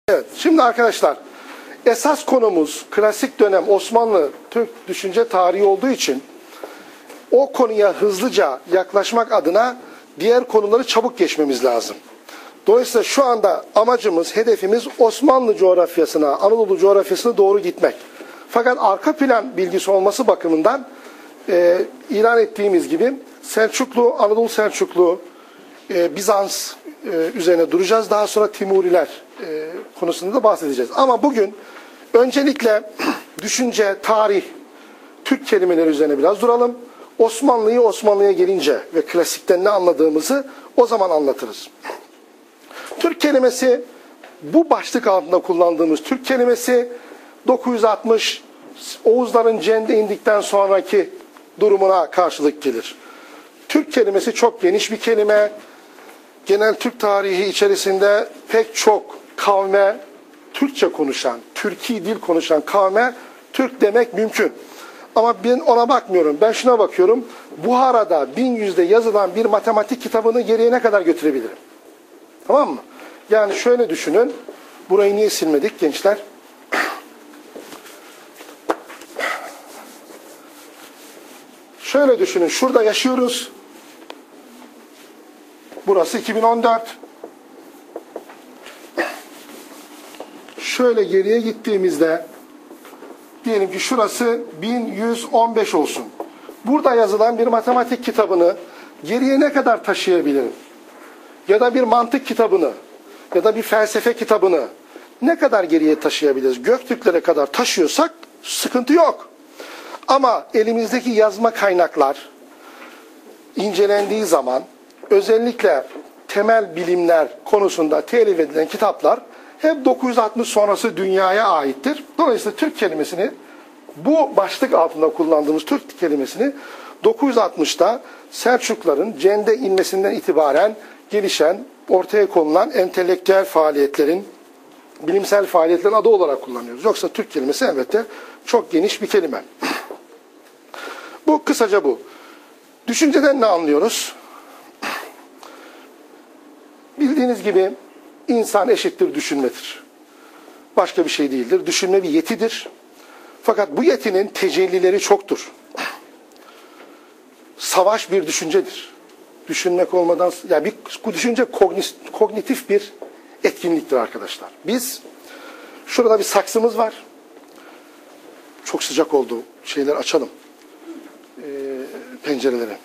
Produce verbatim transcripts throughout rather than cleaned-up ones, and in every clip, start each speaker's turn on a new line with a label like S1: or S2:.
S1: Evet, şimdi arkadaşlar esas konumuz klasik dönem Osmanlı Türk düşünce tarihi olduğu için o konuya hızlıca yaklaşmak adına diğer konuları çabuk geçmemiz lazım. Dolayısıyla şu anda amacımız, hedefimiz Osmanlı coğrafyasına, Anadolu coğrafyasına doğru gitmek. Fakat arka plan bilgisi olması bakımından e, ilan ettiğimiz gibi Selçuklu, Anadolu Selçuklu, e, Bizans e, üzerine duracağız. Daha sonra Timuriler e, konusunda da bahsedeceğiz. Ama bugün öncelikle düşünce, tarih, Türk kelimeleri üzerine biraz duralım. Osmanlı'yı Osmanlı'ya gelince ve klasikten ne anladığımızı o zaman anlatırız. Türk kelimesi, bu başlık altında kullandığımız Türk kelimesi dokuz yüz altmış Oğuzların Cende indikten sonraki durumuna karşılık gelir. Türk kelimesi çok geniş bir kelime. Genel Türk tarihi içerisinde pek çok kavme, Türkçe konuşan, Türki dil konuşan kavme Türk demek mümkün. Ama ben ona bakmıyorum. Ben şuna bakıyorum. Buhara'da bin yüzde yazılan bir matematik kitabını geriye ne kadar götürebilirim? Tamam mı? Yani şöyle düşünün. Burayı niye silmedik gençler? Şöyle düşünün. Şurada yaşıyoruz. Burası iki bin on dört. Şöyle geriye gittiğimizde diyelim ki şurası bin yüz on beş olsun. Burada yazılan bir matematik kitabını geriye ne kadar taşıyabilirim? Ya da bir mantık kitabını ya da bir felsefe kitabını ne kadar geriye taşıyabiliriz? Göktürklere kadar taşıyorsak sıkıntı yok. Ama elimizdeki yazma kaynaklar incelendiği zaman özellikle temel bilimler konusunda telif edilen kitaplar hep dokuz yüz altmış sonrası dünyaya aittir. Dolayısıyla Türk kelimesini, bu başlık altında kullandığımız Türk kelimesini dokuz yüz altmışta Selçukluların Cende inmesinden itibaren gelişen, ortaya konulan entelektüel faaliyetlerin, bilimsel faaliyetlerin adı olarak kullanıyoruz. Yoksa Türk kelimesi elbette çok geniş bir kelime. Bu kısaca bu. Düşünceden ne anlıyoruz? Bildiğiniz gibi insan eşittir düşünmedir. Başka bir şey değildir. Düşünme bir yetidir. Fakat bu yetinin tecellileri çoktur. Savaş bir düşüncedir. Düşünmek olmadan, yani bir, bu düşünce kognitif bir etkinliktir arkadaşlar. Biz, şurada bir saksımız var. Çok sıcak oldu. Şeyleri açalım. Ee, pencereleri.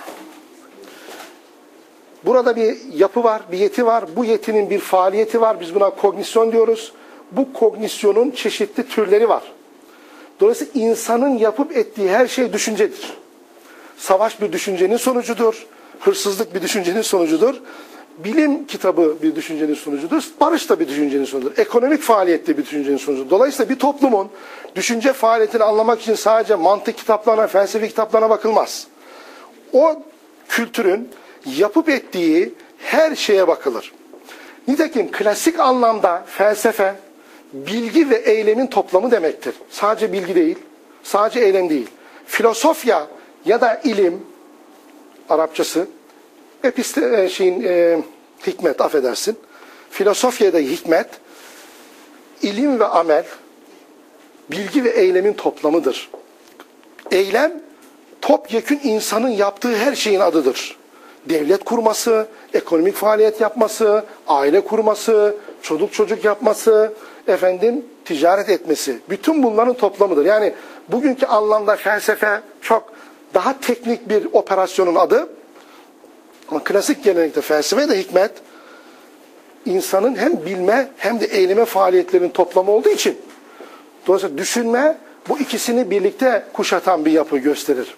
S1: Burada bir yapı var, bir yeti var. Bu yetinin bir faaliyeti var. Biz buna kognisyon diyoruz. Bu kognisyonun çeşitli türleri var. Dolayısıyla insanın yapıp ettiği her şey düşüncedir. Savaş bir düşüncenin sonucudur. Hırsızlık bir düşüncenin sonucudur. Bilim kitabı bir düşüncenin sonucudur. Barış da bir düşüncenin sonucudur. Ekonomik faaliyet de bir düşüncenin sonucudur. Dolayısıyla bir toplumun düşünce faaliyetini anlamak için sadece mantık kitaplarına, felsefe kitaplarına bakılmaz. O kültürün yapıp ettiği her şeye bakılır. Nitekim klasik anlamda felsefe, bilgi ve eylemin toplamı demektir. Sadece bilgi değil, sadece eylem değil. Filosofya ya da ilim, Arapçası, episte, şeyin, e, hikmet, affedersin. Filosofya da hikmet, ilim ve amel, bilgi ve eylemin toplamıdır. Eylem, topyekün insanın yaptığı her şeyin adıdır. Devlet kurması, ekonomik faaliyet yapması, aile kurması, çocuk çocuk yapması, efendim ticaret etmesi. Bütün bunların toplamıdır. Yani bugünkü anlamda felsefe çok daha teknik bir operasyonun adı. Ama klasik gelenekte felsefe de hikmet, insanın hem bilme hem de eyleme faaliyetlerinin toplamı olduğu için dolayısıyla düşünme bu ikisini birlikte kuşatan bir yapı gösterir.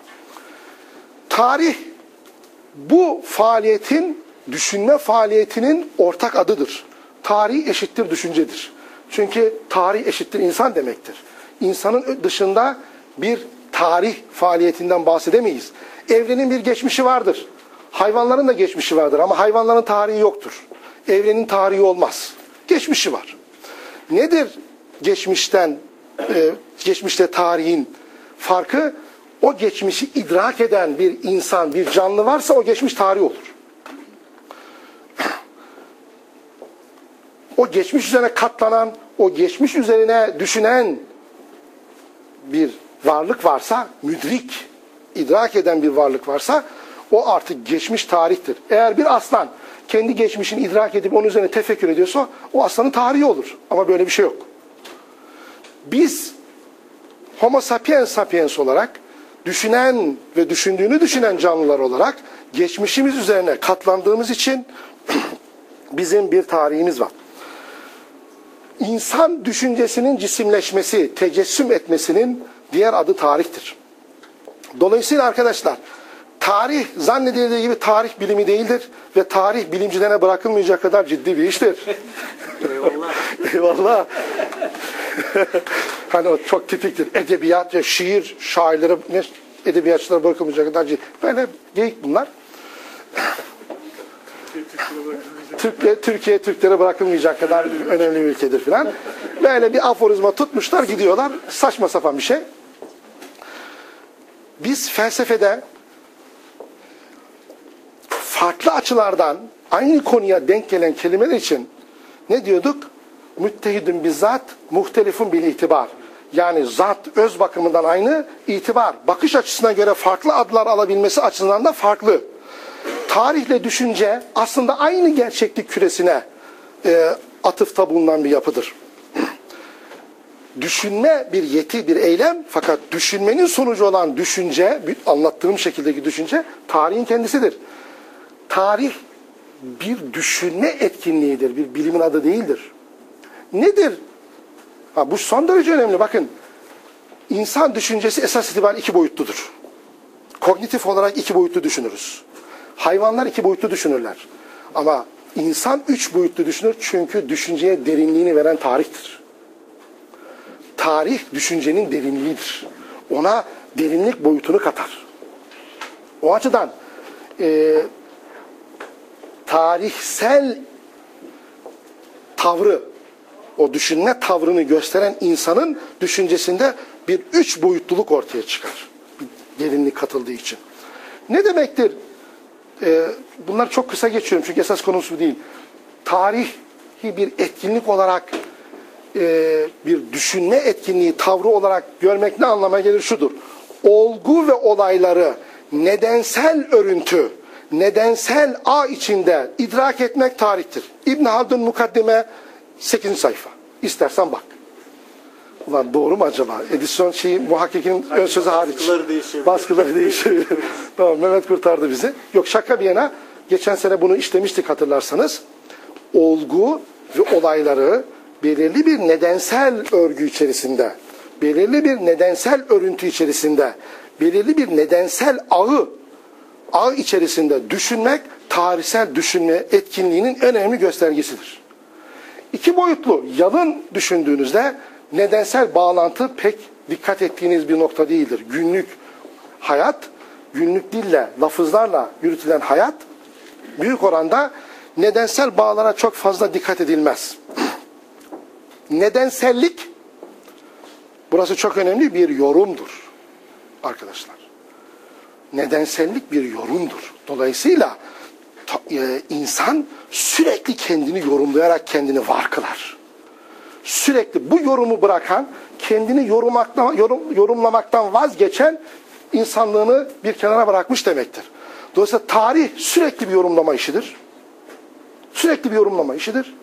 S1: Tarih bu faaliyetin, düşünme faaliyetinin ortak adıdır. Tarih eşittir düşüncedir. Çünkü tarih eşittir insan demektir. İnsanın dışında bir tarih faaliyetinden bahsedemeyiz. Evrenin bir geçmişi vardır. Hayvanların da geçmişi vardır ama hayvanların tarihi yoktur. Evrenin tarihi olmaz. Geçmişi var. Nedir geçmişten, e, geçmişte tarihin farkı? O geçmişi idrak eden bir insan, bir canlı varsa o geçmiş tarih olur. o geçmiş üzerine katlanan, o geçmiş üzerine düşünen bir varlık varsa, müdrik, idrak eden bir varlık varsa, o artık geçmiş tarihtir. Eğer bir aslan kendi geçmişini idrak edip onun üzerine tefekkür ediyorsa, o aslanın tarihi olur. Ama böyle bir şey yok. Biz Homo sapiens sapiens olarak, düşünen ve düşündüğünü düşünen canlılar olarak geçmişimiz üzerine katlandığımız için bizim bir tarihimiz var. İnsan düşüncesinin cisimleşmesi, tecessüm etmesinin diğer adı tarihtir. Dolayısıyla arkadaşlar, tarih zannedildiği gibi tarih bilimi değildir ve tarih bilimcilerine bırakılmayacak kadar ciddi bir iştir.
S2: Eyvallah.
S1: Eyvallah. Hani o çok tipiktir. Edebiyat ve şiir şairleri, ne edebiyatçılara bırakılmayacak kadar ciddi. Böyle geyik bunlar. Türkiye, Türkiye Türklere bırakılmayacak kadar önemli bir ülkedir filan. Böyle bir aforizma tutmuşlar, gidiyorlar. Saçma sapan bir şey. Biz felsefede farklı açılardan aynı konuya denk gelen kelimeler için ne diyorduk? Müttehidün bizzat, muhtelifun bil itibar. Yani zat öz bakımından aynı, itibar bakış açısına göre farklı adlar alabilmesi açısından da farklı. Tarihle düşünce aslında aynı gerçeklik küresine e, atıfta bulunan bir yapıdır. Düşünme bir yeti, bir eylem, fakat düşünmenin sonucu olan düşünce, anlattığım şekildeki düşünce tarihin kendisidir. Tarih bir düşünme etkinliğidir, bir bilimin adı değildir. Nedir? Ha, bu son derece önemli. Bakın, insan düşüncesi esas itibariyle iki boyutludur. Kognitif olarak iki boyutlu düşünürüz. Hayvanlar iki boyutlu düşünürler. Ama insan üç boyutlu düşünür, çünkü düşünceye derinliğini veren tarihtir. Tarih düşüncenin derinliğidir. Ona derinlik boyutunu katar. O açıdan e, tarihsel tavrı, o düşünme tavrını gösteren insanın düşüncesinde bir üç boyutluluk ortaya çıkar. Bir derinlik katıldığı için. Ne demektir? Ee, bunları çok kısa geçiyorum çünkü esas konusu değil. Tarihi bir etkinlik olarak, e, bir düşünme etkinliği, tavrı olarak görmek ne anlama gelir? Şudur. Olgu ve olayları nedensel örüntü, nedensel ağ içinde idrak etmek tarihtir. İbn Haldun Mukaddime sekizinci sayfa. İstersen bak. Ulan doğru mu acaba? Edisyon şeyi, muhakkikin ön sözü hariç.
S2: Baskıları değişebilir.
S1: Baskıları değişebilir. Tamam, Mehmet kurtardı bizi. Yok, şaka bir yana, geçen sene bunu işlemiştik hatırlarsanız. Olgu ve olayları belirli bir nedensel örgü içerisinde, belirli bir nedensel örüntü içerisinde, belirli bir nedensel ağı, ağ içerisinde düşünmek, tarihsel düşünme etkinliğinin önemli göstergesidir. İki boyutlu, yalın düşündüğünüzde nedensel bağlantı pek dikkat ettiğiniz bir nokta değildir. Günlük hayat, günlük dille, lafızlarla yürütülen hayat büyük oranda nedensel bağlara çok fazla dikkat edilmez. Nedensellik, burası çok önemli, bir yorumdur arkadaşlar. Nedensellik bir yorumdur. Dolayısıyla e, insan sürekli kendini yorumlayarak kendini var kılar. Sürekli bu yorumu bırakan, kendini yorumlamaktan, yorum, yorumlamaktan vazgeçen insanlığını bir kenara bırakmış demektir. Dolayısıyla tarih sürekli bir yorumlama işidir. Sürekli bir yorumlama işidir.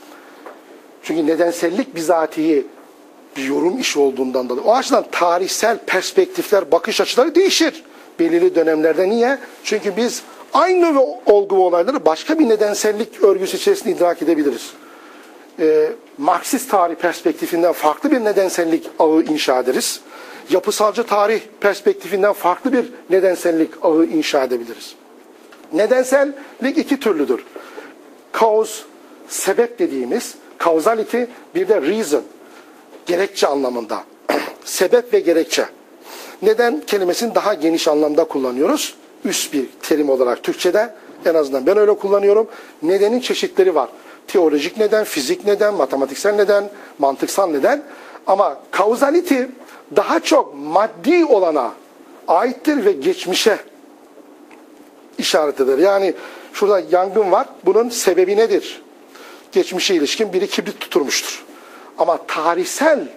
S1: Çünkü nedensellik bizatihi bir yorum işi olduğundan dolayı. O açıdan tarihsel perspektifler, bakış açıları değişir belirli dönemlerde. Niye? Çünkü biz aynı olgu ve olayları başka bir nedensellik örgüsü içerisinde idrak edebiliriz. Ee, Marksist tarih perspektifinden farklı bir nedensellik ağı inşa ederiz. Yapısalcı tarih perspektifinden farklı bir nedensellik ağı inşa edebiliriz. Nedensellik iki türlüdür. Cause, sebep dediğimiz, causality, bir de reason, gerekçe anlamında. Sebep ve gerekçe. Neden kelimesini daha geniş anlamda kullanıyoruz. Üst bir terim olarak Türkçe'de, en azından ben öyle kullanıyorum. Nedenin çeşitleri var. Teolojik neden, fizik neden, matematiksel neden, mantıksal neden. Ama causality daha çok maddi olana aittir ve geçmişe işaret eder. Yani şurada yangın var, bunun sebebi nedir? geçmişe ilişkin biri kibrit tuturmuştur. Ama tarihsel,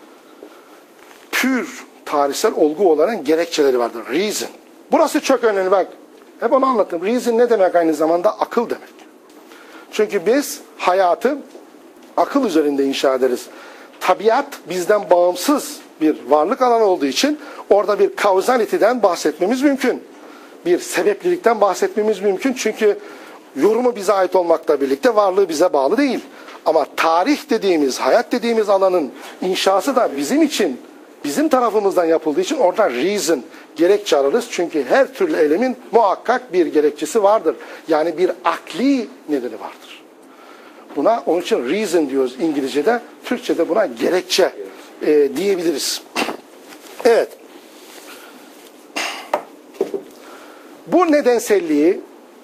S1: pür tarihsel olgu olarak gerekçeleri vardır. Reason. Burası çok önemli bak. Hep onu anlattım. Reason ne demek aynı zamanda? Akıl demek. Çünkü biz hayatı akıl üzerinde inşa ederiz. Tabiat bizden bağımsız bir varlık alanı olduğu için orada bir causality'den bahsetmemiz mümkün. Bir sebeplilikten bahsetmemiz mümkün. Çünkü yorumu bize ait olmakla birlikte varlığı bize bağlı değil. Ama tarih dediğimiz, hayat dediğimiz alanın inşası da bizim için, bizim tarafımızdan yapıldığı için oradan reason, gerekçe ararız. Çünkü her türlü eylemin muhakkak bir gerekçesi vardır. Yani bir akli nedeni vardır. Buna onun için reason diyoruz İngilizce'de, Türkçe'de buna gerekçe e, diyebiliriz. Evet. Bu nedenselliği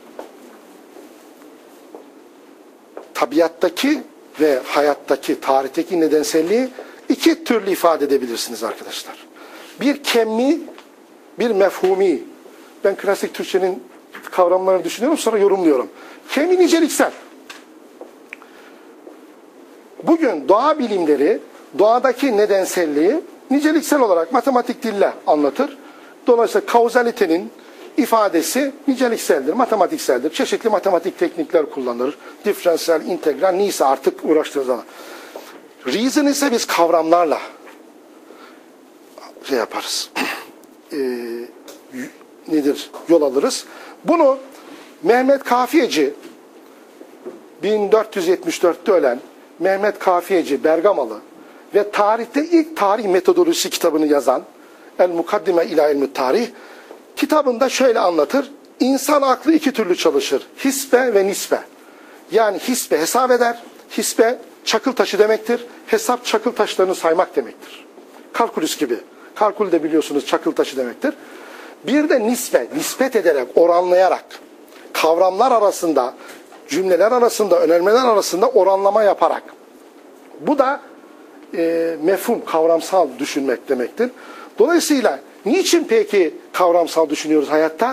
S1: tabiattaki ve hayattaki, tarihteki nedenselliği iki türlü ifade edebilirsiniz arkadaşlar. Bir kemmi, bir mefhumi. Ben klasik Türkçenin kavramlarını düşünüyorum, sonra yorumluyorum. Kemmi niceliksel. Bugün doğa bilimleri doğadaki nedenselliği niceliksel olarak matematik dille anlatır. Dolayısıyla kauzalitenin ifadesi nicelikseldir, matematikseldir. Çeşitli matematik teknikler kullanılır. Diferansiyel, integral, neyse artık uğraştığınız alan. Reason ise biz kavramlarla şey yaparız. e, nedir? Yol alırız. Bunu Mehmet Kafiyeci bin dört yüz yetmiş dörtte ölen Mehmet Kafiyeci Bergamalı ve tarihte ilk tarih metodolojisi kitabını yazan El Mukaddime ila İlmü Tarih kitabında şöyle anlatır. İnsan aklı iki türlü çalışır. Hisbe ve nisbe. Yani hisbe hesap eder. Hisbe çakıl taşı demektir. Hesap çakıl taşlarını saymak demektir. Kalkülüs gibi. Kalkül de biliyorsunuz çakıl taşı demektir. Bir de nisbe, nispet ederek, oranlayarak, kavramlar arasında, cümleler arasında, önermeler arasında oranlama yaparak. Bu da e, mefhum, kavramsal düşünmek demektir. Dolayısıyla niçin peki kavramsal düşünüyoruz hayatta?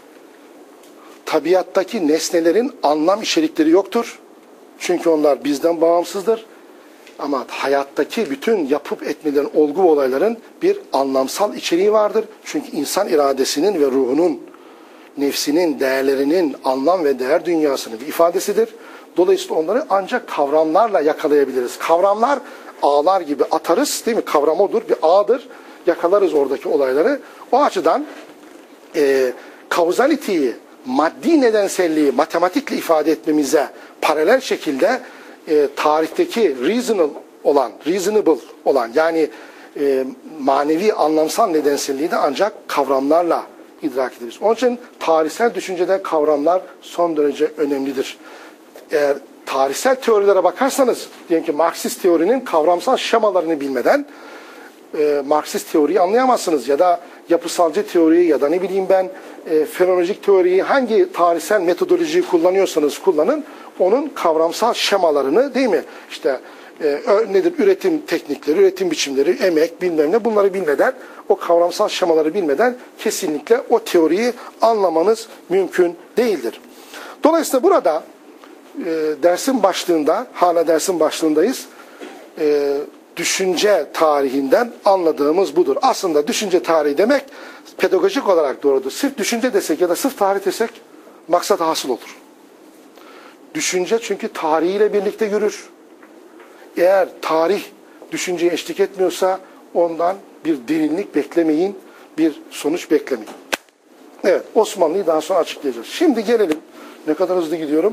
S1: Tabiattaki nesnelerin anlam içerikleri yoktur. Çünkü onlar bizden bağımsızdır. Ama hayattaki bütün yapıp etmelerin, olgu ve olayların bir anlamsal içeriği vardır. Çünkü insan iradesinin ve ruhunun, nefsinin, değerlerinin, anlam ve değer dünyasının bir ifadesidir. Dolayısıyla onları ancak kavramlarla yakalayabiliriz. Kavramlar ağlar gibi atarız, değil mi? Kavram odur, bir ağdır. Yakalarız oradaki olayları. O açıdan e, kauzaliteyi, maddi nedenselliği matematikle ifade etmemize paralel şekilde e, tarihteki reasonable olan, reasonable olan yani e, manevi anlamsal nedenselliği de ancak kavramlarla idrak ederiz. Onun için tarihsel düşüncede kavramlar son derece önemlidir. Eğer tarihsel teorilere bakarsanız, diyelim ki Marksist teorinin kavramsal şemalarını bilmeden e, Marksist teoriyi anlayamazsınız. Ya da yapısalcı teoriyi ya da ne bileyim ben e, fenomenolojik teoriyi, hangi tarihsel metodolojiyi kullanıyorsanız kullanın, onun kavramsal şemalarını, değil mi? İşte e, nedir? Üretim teknikleri, üretim biçimleri, emek, bilmem ne, bunları bilmeden, o kavramsal şemaları bilmeden kesinlikle o teoriyi anlamanız mümkün değildir. Dolayısıyla burada e, dersin başlığında, hala dersin başlığındayız, e, düşünce tarihinden anladığımız budur. Aslında düşünce tarihi demek pedagojik olarak doğrudur. Sırf düşünce desek ya da sırf tarih desek maksat hasıl olur. Düşünce çünkü tarihiyle birlikte yürür. Eğer tarih düşünceye eşlik etmiyorsa ondan bir derinlik beklemeyin, bir sonuç beklemeyin. Evet, Osmanlı'yı daha sonra açıklayacağız. Şimdi gelelim. Ne kadar hızlı gidiyorum?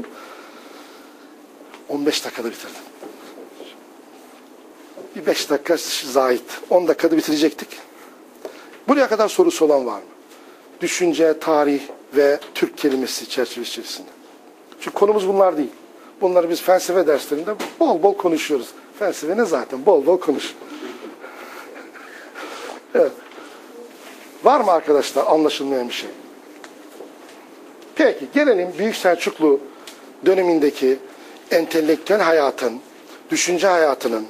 S1: on beş dakikada bitirdim. Bir beş dakika zahit. on dakikada bitirecektik. Buraya kadar sorusu olan var mı? Düşünce, tarih ve Türk kelimesi çerçevesi içerisinde. Çünkü konumuz bunlar değil. Bunları biz felsefe derslerinde bol bol konuşuyoruz. Felsefe ne zaten? Bol bol konuş. Evet. Var mı arkadaşlar anlaşılmayan bir şey? Peki gelelim Büyük Selçuklu dönemindeki entelektüel hayatın, düşünce hayatının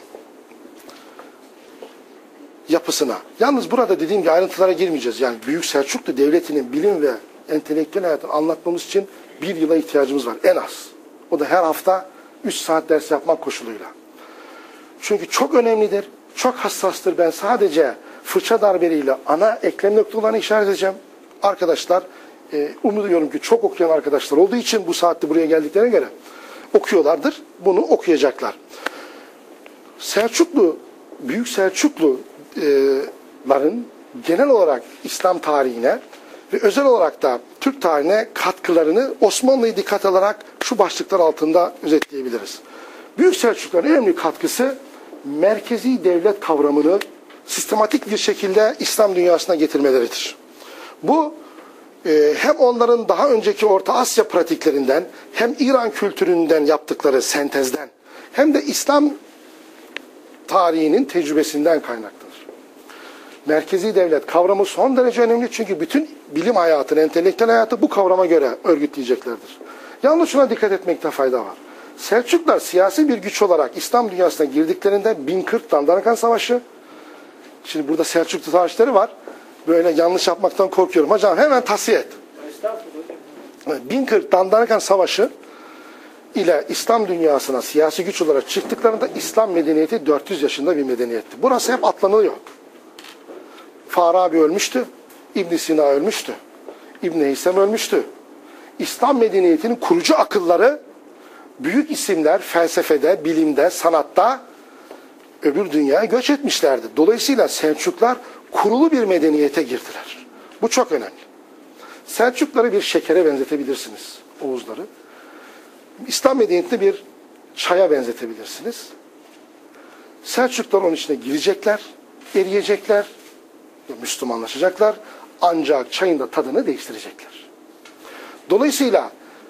S1: yapısına. Yalnız burada dediğim gibi ayrıntılara girmeyeceğiz. Yani Büyük Selçuklu Devleti'nin bilim ve entelektüel hayatını anlatmamız için bir yıla ihtiyacımız var en az. O da her hafta üç saat ders yapmak koşuluyla. Çünkü çok önemlidir, çok hassastır. Ben sadece fırça darbeleriyle ana eklem noktalarını işaret edeceğim. Arkadaşlar, e, umuyorum ki çok okuyan arkadaşlar olduğu için bu saatte buraya geldiklerine göre okuyorlardır. Bunu okuyacaklar. Selçuklu, Büyük Selçukluların genel olarak İslam tarihine ve özel olarak da Türk tarihine katkılarını Osmanlı'yı dikkat alarak şu başlıklar altında özetleyebiliriz. Büyük Selçukluların en önemli katkısı merkezi devlet kavramını sistematik bir şekilde İslam dünyasına getirmeleridir. Bu e, hem onların daha önceki Orta Asya pratiklerinden hem İran kültüründen yaptıkları sentezden hem de İslam tarihinin tecrübesinden kaynaklanır. Merkezi devlet kavramı son derece önemli çünkü bütün bilim hayatını, entelektüel hayatı bu kavrama göre örgütleyeceklerdir. Yalnız şuna dikkat etmekte fayda var. Selçuklular siyasi bir güç olarak İslam dünyasına girdiklerinde bin kırk Dandanakan Savaşı, şimdi burada Selçuklu tarihçileri var, böyle yanlış yapmaktan korkuyorum. Hocam hemen tasfiye et. bin kırk Dandanakan Savaşı ile İslam dünyasına siyasi güç olarak çıktıklarında İslam medeniyeti dört yüz yaşında bir medeniyetti. Burası hep atlanılıyor. Farabi ölmüştü, İbn Sina ölmüştü, İbn Heysem ölmüştü. İslam medeniyetinin kurucu akılları, büyük isimler felsefede, bilimde, sanatta öbür dünyaya göç etmişlerdi. Dolayısıyla Selçuklar kurulu bir medeniyete girdiler. Bu çok önemli. Selçukları bir şekere benzetebilirsiniz, Oğuzları. İslam medeniyetini bir çaya benzetebilirsiniz. Selçuklar onun içine girecekler, eriyecekler, Müslümanlaşacaklar. Ancak çayın da tadını değiştirecekler. Dolayısıyla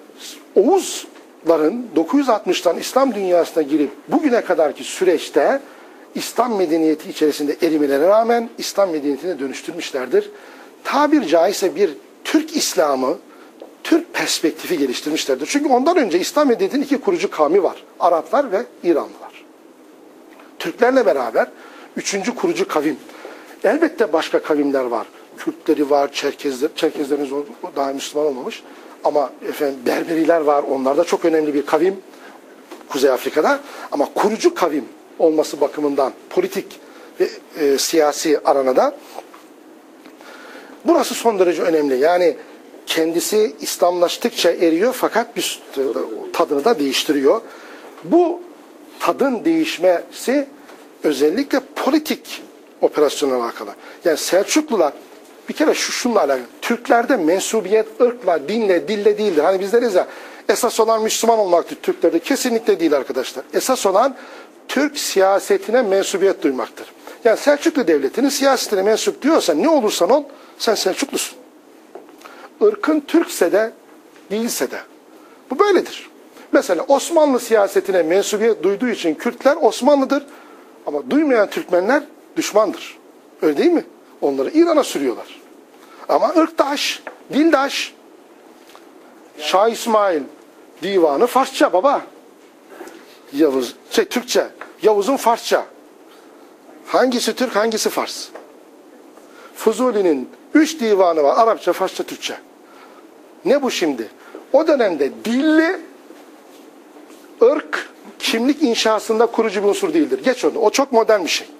S1: Oğuzların dokuz yüz altmıştan İslam dünyasına girip bugüne kadarki süreçte İslam medeniyeti içerisinde erimelerine rağmen İslam medeniyetine dönüştürmüşlerdir. Tabir caizse bir Türk İslam'ı, Türk perspektifi geliştirmişlerdir. Çünkü ondan önce İslam medeniyetinin iki kurucu kavmi var. Araplar ve İranlılar. Türklerle beraber üçüncü kurucu kavim. Elbette başka kavimler var. Kürtleri var, Çerkezler, Çerkezlerin daha Müslüman olmamış. Ama efendim Berberiler var. Onlar da çok önemli bir kavim Kuzey Afrika'da. Ama kurucu kavim olması bakımından politik ve e, siyasi aranada burası son derece önemli. Yani kendisi İslamlaştıkça eriyor fakat bir tadını da değiştiriyor. Bu tadın değişmesi özellikle politik operasyonla alakalı. Yani Selçuklular bir kere şu şununla alakalı. Türklerde mensubiyet ırkla, dinle, dille değildir. Hani biz deriz ya esas olan Müslüman olmaktır Türklerde. Kesinlikle değil arkadaşlar. Esas olan Türk siyasetine mensubiyet duymaktır. Yani Selçuklu Devleti'nin siyasetine mensup diyorsan ne olursan ol sen Selçuklusun. Irkın Türkse de değilse de. Bu böyledir. Mesela Osmanlı siyasetine mensubiyet duyduğu için Kürtler Osmanlıdır. Ama duymayan Türkmenler düşmandır. Öyle değil mi? Onları İran'a sürüyorlar. Ama ırktaş, dildaş. Şah İsmail divanı Farsça baba. Yavuz, şey Türkçe. Yavuz'un Farsça. Hangisi Türk, hangisi Fars? Fuzuli'nin üç divanı var. Arapça, Farsça, Türkçe. Ne bu şimdi? O dönemde dilli ırk kimlik inşasında kurucu bir unsur değildir. Geç onu. O çok modern bir şey.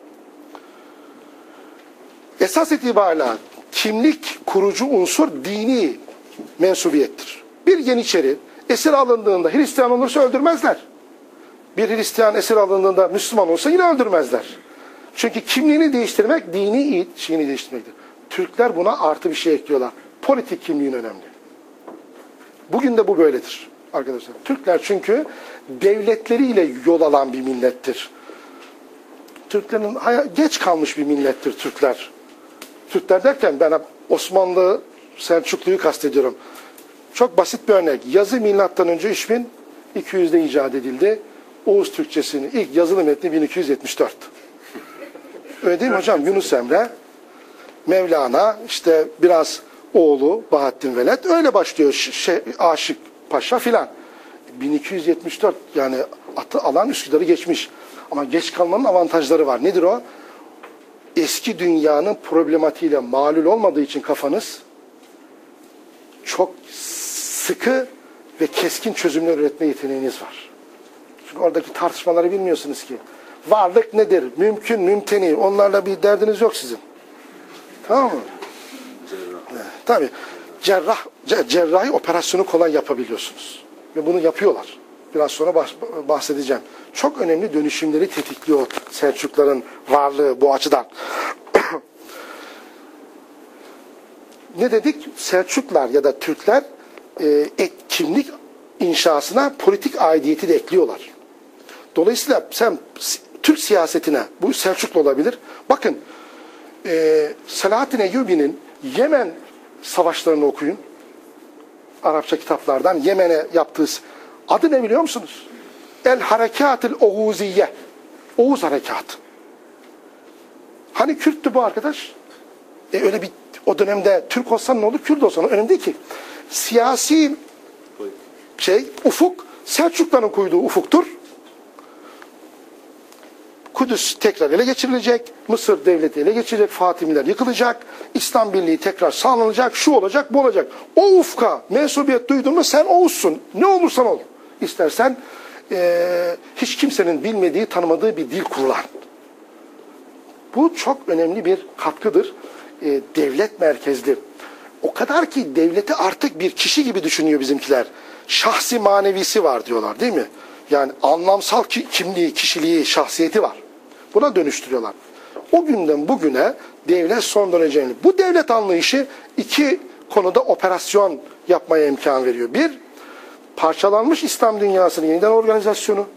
S1: Esas itibariyle kimlik kurucu unsur dini mensubiyettir. Bir Yeniçeri esir alındığında Hristiyan olursa öldürmezler. Bir Hristiyan esir alındığında Müslüman olsa yine öldürmezler. Çünkü kimliğini değiştirmek dini şeyini değiştirmektir. Türkler buna artı bir şey ekliyorlar. Politik kimliğin önemli. Bugün de bu böyledir arkadaşlar. Türkler çünkü devletleriyle yol alan bir millettir. Türklerin geç kalmış bir millettir Türkler. Türkler derken ben Osmanlı, Selçuklu'yu kastediyorum. Çok basit bir örnek. Yazı milattan önce üç bin iki yüzde icat edildi. Oğuz Türkçesinin ilk yazılı metni bin iki yüz yetmiş dört. Öyle değil mi hocam? Yunus Emre, Mevlana, işte biraz oğlu Bahattin Veled öyle başlıyor. Şey, Aşık Paşa filan. bin iki yüz yetmiş dört yani atı alan Üsküdar'ı geçmiş. Ama geç kalmanın avantajları var. Nedir o? Eski dünyanın problematiğiyle malul olmadığı için kafanız çok sıkı ve keskin çözümler üretme yeteneğiniz var. Çünkü oradaki tartışmaları bilmiyorsunuz ki. Varlık nedir? Mümkün, mümteni. Onlarla bir derdiniz yok sizin. Tamam mı? Evet, tabii. Cerrah, cerrahi operasyonu kolay yapabiliyorsunuz. Ve bunu yapıyorlar. Biraz sonra bahsedeceğim. Çok önemli dönüşümleri tetikliyor Selçukluların varlığı bu açıdan. Ne dedik? Selçuklar ya da Türkler e, et, kimlik inşasına politik aidiyeti de ekliyorlar. Dolayısıyla sen Türk siyasetine, bu Selçuklu olabilir. Bakın e, Selahaddin Eyyubi'nin Yemen savaşlarını okuyun. Arapça kitaplardan Yemen'e yaptığı adı ne biliyor musunuz? El Harekatül Oğuziye. Oğuz Harekatı. Hani Kürttü bu arkadaş? E öyle bir o dönemde Türk olsan ne olur, Kürt olsan önemli değil ki. Siyasi şey, ufuk Selçukluların koyduğu ufuktur. Kudüs tekrar ele geçirilecek, Mısır devleti ele geçirecek, Fatimiler yıkılacak, İslam Birliği tekrar sağlanacak, şu olacak, bu olacak. O ufka mensubiyet duydun mu sen Oğuz'sun. Ne olursan ol. İstersen e, hiç kimsenin bilmediği, tanımadığı bir dil kullan. Bu çok önemli bir katkıdır. E, devlet merkezli. O kadar ki devleti artık bir kişi gibi düşünüyor bizimkiler. Şahsi manevisi var diyorlar değil mi? Yani anlamsal ki, kimliği, kişiliği, şahsiyeti var. Buna dönüştürüyorlar. O günden bugüne devlet son derece önemli. Bu devlet anlayışı iki konuda operasyon yapmaya imkan veriyor. Bir, parçalanmış İslam dünyasının yeniden organizasyonu,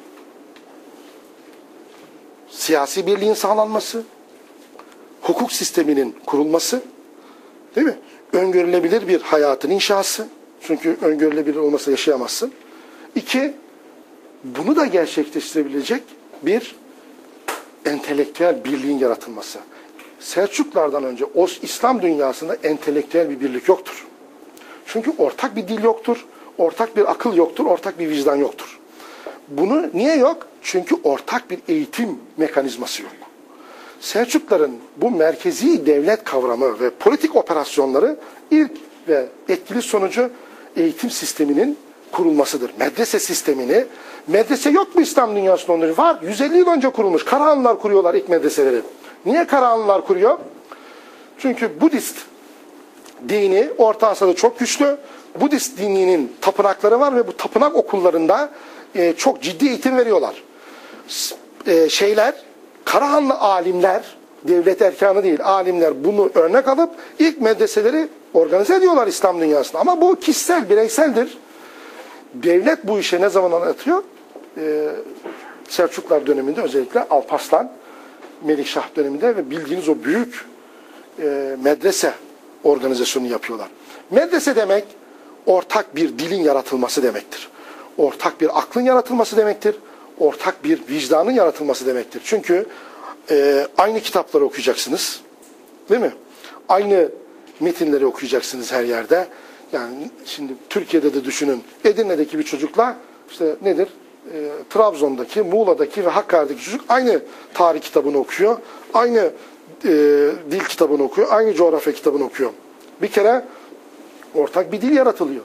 S1: siyasi birliğin sağlanması, hukuk sisteminin kurulması, değil mi? Öngörülebilir bir hayatın inşası. Çünkü öngörülebilir olmasa yaşayamazsın. İki, bunu da gerçekleştirebilecek bir entelektüel birliğin yaratılması. Selçuklardan önce o İslam dünyasında entelektüel bir birlik yoktur. Çünkü ortak bir dil yoktur, ortak bir akıl yoktur, ortak bir vicdan yoktur. Bunu niye yok? Çünkü ortak bir eğitim mekanizması yok. Selçukların bu merkezi devlet kavramı ve politik operasyonları ilk ve etkili sonucu eğitim sisteminin kurulmasıdır. Medrese sistemini, medrese yok mu İslam dünyasında onları? Var. yüz elli yıl önce kurulmuş. Karahanlılar kuruyorlar ilk medreseleri. Niye Karahanlılar kuruyor? Çünkü Budist dini Orta Asya'da çok güçlü. Budist dininin tapınakları var ve bu tapınak okullarında e, çok ciddi eğitim veriyorlar. E, şeyler, Karahanlı alimler, devlet erkanı değil, alimler bunu örnek alıp ilk medreseleri organize ediyorlar İslam dünyasında. Ama bu kişisel, bireyseldir. Devlet bu işe ne zaman anlatıyor? Ee, Selçuklar döneminde özellikle Alparslan, Melikşah döneminde ve bildiğiniz o büyük e, medrese organizasyonu yapıyorlar. Medrese demek ortak bir dilin yaratılması demektir. Ortak bir aklın yaratılması demektir. Ortak bir vicdanın yaratılması demektir. Çünkü e, aynı kitapları okuyacaksınız. Değil mi? Aynı metinleri okuyacaksınız her yerde. Yani şimdi Türkiye'de de düşünün. Edirne'deki bir çocukla işte nedir? E, Trabzon'daki, Muğla'daki ve Hakkari'deki çocuk aynı tarih kitabını okuyor. Aynı e, dil kitabını okuyor. Aynı coğrafya kitabını okuyor. Bir kere ortak bir dil yaratılıyor.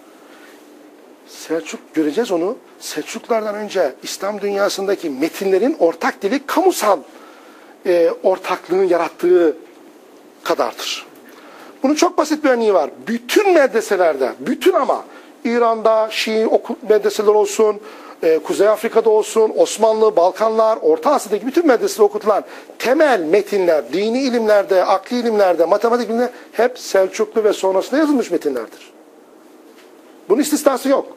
S1: Selçuk göreceğiz onu. Selçuklardan önce İslam dünyasındaki metinlerin ortak dili kamusal e, ortaklığın yarattığı kadardır. Bunun çok basit bir örneği var. Bütün medreselerde, bütün ama İran'da Şii okul medreseler olsun, e, Kuzey Afrika'da olsun, Osmanlı, Balkanlar, Orta Asya'daki bütün medreselerde okutulan temel metinler, dini ilimlerde, akli ilimlerde, matematik ilimlerde hep Selçuklu ve sonrasında yazılmış metinlerdir. Bunun istisnası yok.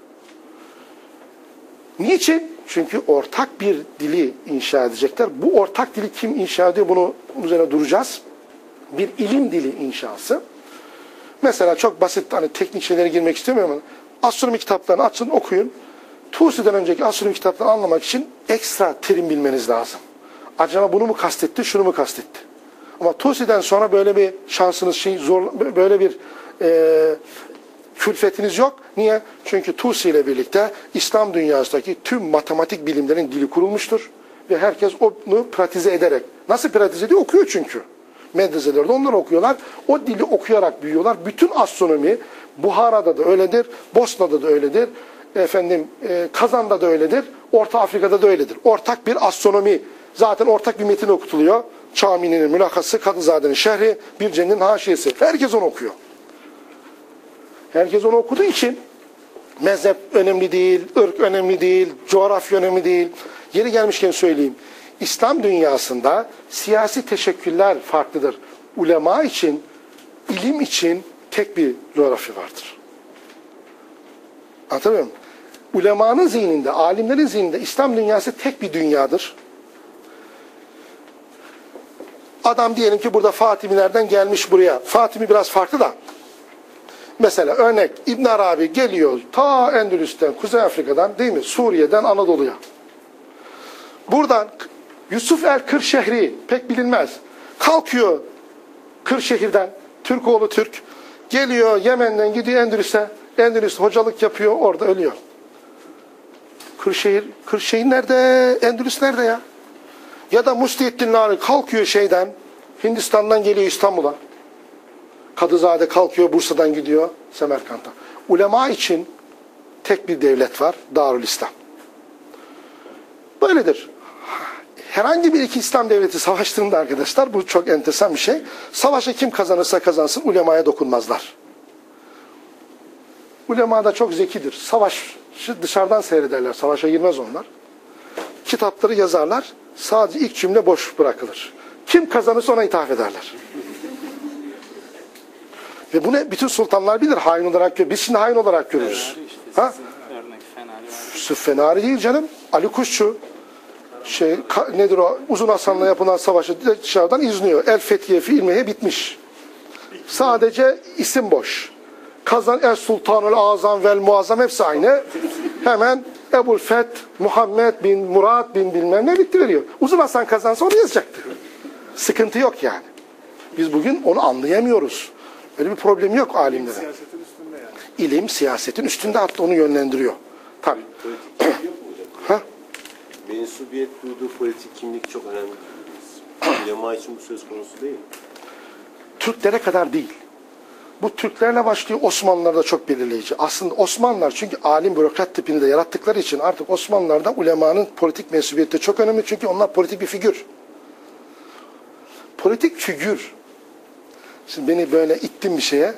S1: Niçin? Çünkü ortak bir dili inşa edecekler. Bu ortak dili kim inşa ediyor? Bunu üzerine duracağız. Bir ilim dili inşası. Mesela çok basit, hani teknik şeylere girmek istemiyorum ama astronomi kitaplarını açın, okuyun. Tusi'den önceki astronomi kitaplarını anlamak için ekstra terim bilmeniz lazım. Acaba bunu mu kastetti, şunu mu kastetti? Ama Tusi'den sonra böyle bir şansınız, şey zor, böyle bir e, külfetiniz yok. Niye? Çünkü Tusi ile birlikte İslam dünyasındaki tüm matematik bilimlerin dili kurulmuştur. Ve herkes onu pratize ederek. Nasıl pratize ediyor? Okuyor çünkü. Medreselerde onları okuyorlar. O dili okuyarak büyüyorlar. Bütün astronomi Buhara'da da öyledir. Bosna'da da öyledir. Efendim e, Kazan'da da öyledir. Orta Afrika'da da öyledir. Ortak bir astronomi, zaten ortak bir metin okutuluyor. Çamini'nin mülakası, Kadızade'nin şerhi, bir cennin haşiyesi. Herkes onu okuyor. Herkes onu okuduğu için mezhep önemli değil, ırk önemli değil, coğrafya önemli değil. Yeri gelmişken söyleyeyim. İslam dünyasında siyasi teşekküller farklıdır. Ulema için, ilim için tek bir coğrafya vardır. Anlatabiliyor muyum? Ulemanın zihninde, alimlerin zihninde İslam dünyası tek bir dünyadır. Adam diyelim ki burada Fatimilerden gelmiş buraya. Fatimi biraz farklı da. Mesela örnek İbn Arabi geliyor ta Endülüs'ten, Kuzey Afrika'dan değil mi? Suriye'den Anadolu'ya. Buradan Yusuf el-Kırşehri pek bilinmez. Kalkıyor Kırşehir'den, Türkoğlu Türk. Geliyor Yemen'den gidiyor Endülüs'e. Endülüs hocalık yapıyor, orada ölüyor. Kırşehir, Kırşehir nerede? Endülüs nerede ya? Ya da Mustihiddin Nari kalkıyor şeyden, Hindistan'dan geliyor İstanbul'a. Kadızade kalkıyor Bursa'dan gidiyor Semerkant'a. Ulema için tek bir devlet var, Darülislam. Böyledir. Herhangi bir iki İslam devleti savaştığında arkadaşlar, bu çok enteresan bir şey. Savaşı kim kazanırsa kazansın ulemaya dokunmazlar. Ulema da çok zekidir. Savaşı dışarıdan seyrederler. Savaşa girmez onlar. Kitapları yazarlar. Sadece ilk cümle boş bırakılır. Kim kazanırsa ona ithaf ederler. Ve bunu bütün sultanlar bilir. Hain olarak görür. Biz şimdi hain olarak görürüz.
S2: Işte,
S1: ha?
S2: Örnek Fenari var.
S1: Sırf Fenari değil canım. Ali Kuşçu. Şey, ka, nedir o? Uzun Hasan'la yapılan savaşı dışarıdan izliyor. El Fethiye filmiye bitmiş. Sadece isim boş. Kazan El Sultanul Azam vel Muazzam hepsi aynı. Hemen Ebul Feth Muhammed bin Murat bin bilmem ne bitti veriyor. Uzun Hasan kazansa onu yazacaktı. Sıkıntı yok yani. Biz bugün onu anlayamıyoruz. Öyle bir problem yok alimlere.
S3: Siyasetin üstünde yani.
S1: İlim siyasetin üstünde, hatta onu yönlendiriyor. Tabii.
S4: Politik yok mu hocam?
S1: Ha?
S4: Mensubiyet duyduğu politik kimlik çok önemli. Ulema için bu söz konusu değil mi?
S1: Türklere kadar değil. Bu Türklerle başlıyor, Osmanlılar'da çok belirleyici. Aslında Osmanlılar çünkü alim bürokrat tipini de yarattıkları için artık Osmanlılar'da ulemanın politik mensubiyeti de çok önemli. Çünkü onlar politik bir figür. Politik figür. Şimdi beni böyle ittin bir şeye.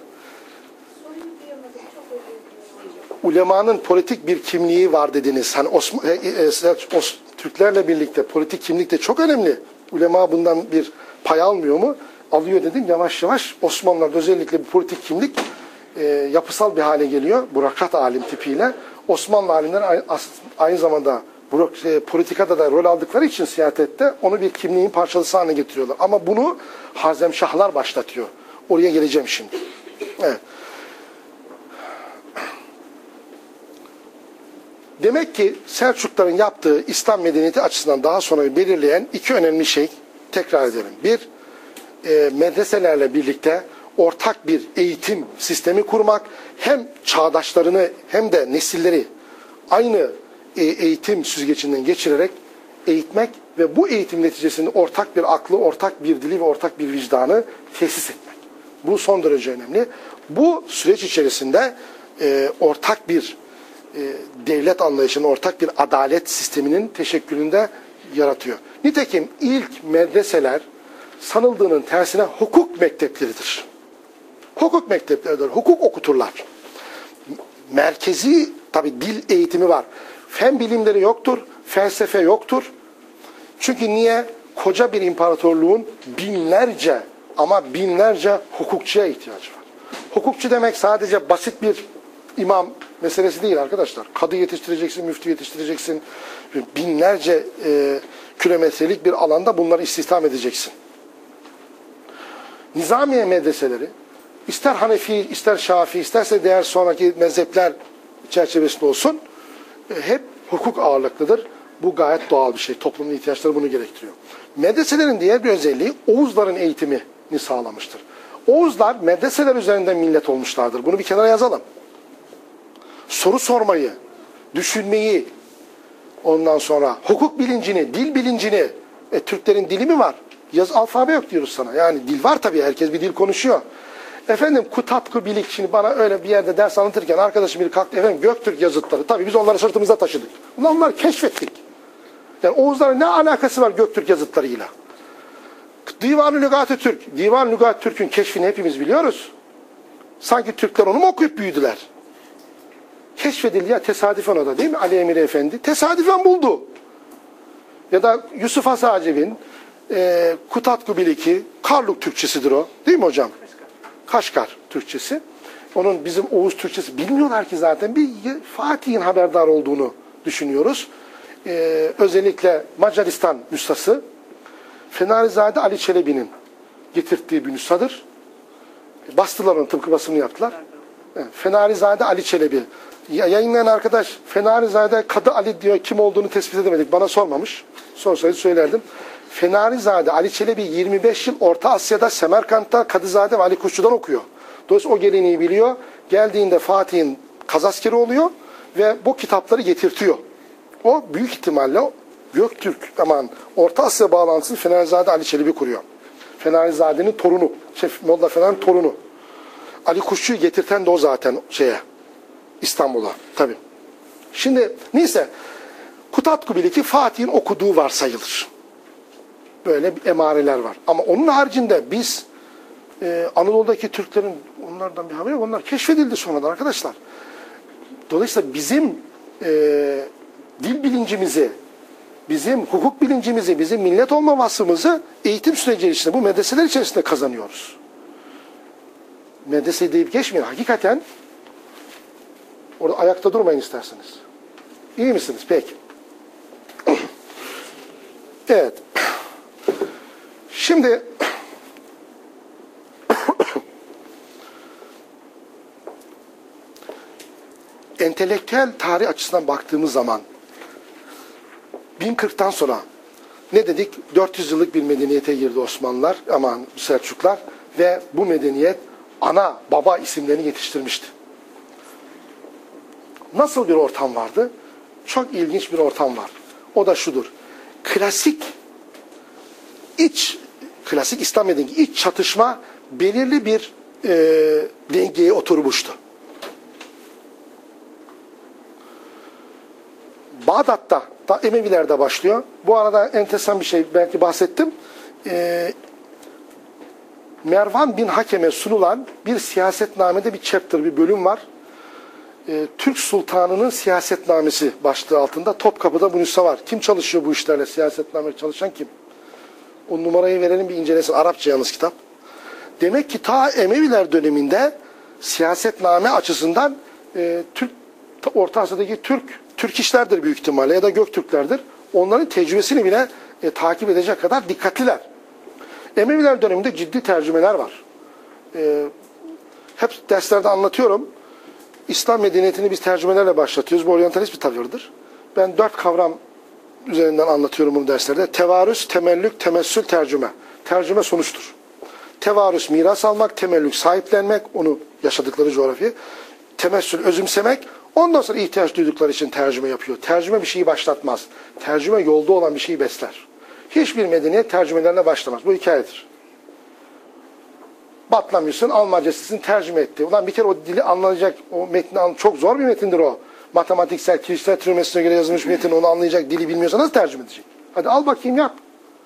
S1: Ulemanın politik bir kimliği var dediniz. Hani Osman, e, e, Os, Türklerle birlikte politik kimlik de çok önemli. Ulema bundan bir pay almıyor mu? Alıyor dedim. Yavaş yavaş Osmanlılar'da özellikle bir politik kimlik e, yapısal bir hale geliyor. Bürokrat alim tipiyle. Osmanlı alimler aynı zamanda bürok, e, politikada da rol aldıkları için siyasette onu bir kimliğin parçası haline getiriyorlar. Ama bunu Hazemşahlar başlatıyor. Oraya geleceğim şimdi. Evet. Demek ki Selçukluların yaptığı İslam medeniyeti açısından daha sonra belirleyen iki önemli şey, tekrar edelim. Bir, e, medreselerle birlikte ortak bir eğitim sistemi kurmak, hem çağdaşlarını hem de nesilleri aynı e, eğitim süzgecinden geçirerek eğitmek ve bu eğitim neticesinde ortak bir aklı, ortak bir dili ve ortak bir vicdanı tesis etmek. Bu son derece önemli. Bu süreç içerisinde e, ortak bir e, devlet anlayışının, ortak bir adalet sisteminin teşekkülünde yaratıyor. Nitekim ilk medreseler sanıldığının tersine hukuk mektepleridir. Hukuk mektepleridir. Hukuk okuturlar. Merkezi tabi dil eğitimi var. Fen bilimleri yoktur, felsefe yoktur. Çünkü niye? Koca bir imparatorluğun binlerce ama binlerce hukukçuya ihtiyacı var. Hukukçu demek sadece basit bir imam meselesi değil arkadaşlar. Kadı yetiştireceksin, müftü yetiştireceksin. Binlerce e, kilometrelik bir alanda bunları istihdam edeceksin. Nizamiye medreseleri, ister Hanefi, ister Şafii, isterse diğer sonraki mezhepler çerçevesinde olsun, e, hep hukuk ağırlıklıdır. Bu gayet doğal bir şey. Toplumun ihtiyaçları bunu gerektiriyor. Medreselerin diğer bir özelliği Oğuzların eğitimini sağlamıştır. Oğuzlar medreseler üzerinden millet olmuşlardır. Bunu bir kenara yazalım. Soru sormayı, düşünmeyi, ondan sonra hukuk bilincini, dil bilincini, e, Türklerin dili mi var? Yaz alfabe yok diyoruz sana. Yani dil var tabii, herkes bir dil konuşuyor. Efendim Kutatku Bilik, şimdi bana öyle bir yerde ders anlatırken arkadaşım biri kalktı, efendim Göktürk yazıtları. Tabii biz onları sırtımıza taşıdık. Bunlar, onları keşfettik. Yani Oğuzların ne alakası var Göktürk yazıtlarıyla? Divan-ı Lügat-ı Türk. Divan-ı Lügat-ı Türk'ün keşfini hepimiz biliyoruz. Sanki Türkler onu mu okuyup büyüdüler? Keşfedildi ya tesadüfen o da, değil mi? Ali Emir Efendi tesadüfen buldu. Ya da Yusuf Has Hacib'in e, Kutatku Bilik'i, Karluk Türkçesidir o. Değil mi hocam? Kaşgar Türkçesi. Onun bizim Oğuz Türkçesi bilmiyorlar ki zaten. Bir Fatih'in haberdar olduğunu düşünüyoruz. Ee, özellikle Macaristan nüshası Fenarizade Ali Çelebi'nin getirttiği bir nüshadır. Bastılar onu, tıpkı basımını yaptılar. Evet, Fenarizade Ali Çelebi. Ya, yayınlayan arkadaş Fenarizade Kadı Ali diyor, kim olduğunu tespit edemedik. Bana sormamış. Sorsaydı söylerdim. Fenarizade Ali Çelebi yirmi beş yıl Orta Asya'da Semerkant'ta Kadızade ve Ali Kuşçu'dan okuyor. Dolayısıyla o geleneği biliyor. Geldiğinde Fatih'in kazaskeri oluyor ve bu kitapları getirtiyor. O büyük ihtimalle Göktürk, aman Orta Asya bağlantısını Fenarizade Ali Çelebi kuruyor. Fenarizade'nin torunu, şey, Molla Fener'in torunu. Ali Kuşçu'yu getirten de o zaten şeye, İstanbul'a tabii. Şimdi neyse, Kutatku Bilik'i Fatih'in okuduğu varsayılır. Böyle emareler var. Ama onun haricinde biz e, Anadolu'daki Türklerin onlardan bir haberi yok. Onlar keşfedildi sonradan arkadaşlar. Dolayısıyla bizim e, dil bilincimizi, bizim hukuk bilincimizi, bizim millet olma vasfımızı eğitim süreci içinde, bu medreseler içerisinde kazanıyoruz. Medrese deyip geçmeyin. Hakikaten orada ayakta durmayın isterseniz. İyi misiniz? Peki. Evet. Şimdi entelektüel tarih açısından baktığımız zaman bin kırktan sonra ne dedik? dört yüz yıllık bir medeniyete girdi Osmanlılar, aman Selçuklar ve bu medeniyet ana, baba isimlerini yetiştirmişti. Nasıl bir ortam vardı? Çok ilginç bir ortam var. O da şudur. Klasik iç, klasik İslam medeniyeti iç çatışma belirli bir e, dengeye oturmuştu. Bağdat'ta, da Emevilerde başlıyor. Bu arada enteresan bir şey, belki bahsettim. Ee, Mervan bin Hakem'e sunulan bir siyasetnamede bir chapter, bir bölüm var. Ee, Türk Sultanı'nın siyasetnamesi başlığı altında. Topkapı'da bu nüsha var. Kim çalışıyor bu işlerle? Siyasetname çalışan kim? O numarayı verelim, bir incelesin. Arapça yalnız kitap. Demek ki ta Emeviler döneminde siyasetname açısından e, Türk, Orta Asya'daki Türk Türk işlerdir büyük ihtimalle ya da Göktürklerdir. Onların tecrübesini bile e, takip edecek kadar dikkatliler. Emeviler döneminde ciddi tercümeler var. E, hep derslerde anlatıyorum. İslam medeniyetini biz tercümelerle başlatıyoruz. Bu oryantalist bir tavırdır. Ben dört kavram üzerinden anlatıyorum bunu derslerde. Tevarüs, temellük, temessül, tercüme. Tercüme sonuçtur. Tevarüs miras almak, temellük sahiplenmek, onu yaşadıkları coğrafyayı. Temessül özümsemek, ondan sonra ihtiyaç duydukları için tercüme yapıyor. Tercüme bir şeyi başlatmaz. Tercüme yolda olan bir şeyi besler. Hiçbir medeniyet tercümelerle başlamaz. Bu hikayedir. Batlamyus'un Almancasını tercüme etti. Ulan bir kere o dili anlayacak, o metni anlayacak. Çok zor bir metindir o. Matematiksel, kirişsel türemesine göre yazılmış bir metin, onu anlayacak dili bilmiyorsa nasıl tercüme edecek? Hadi al bakayım yap.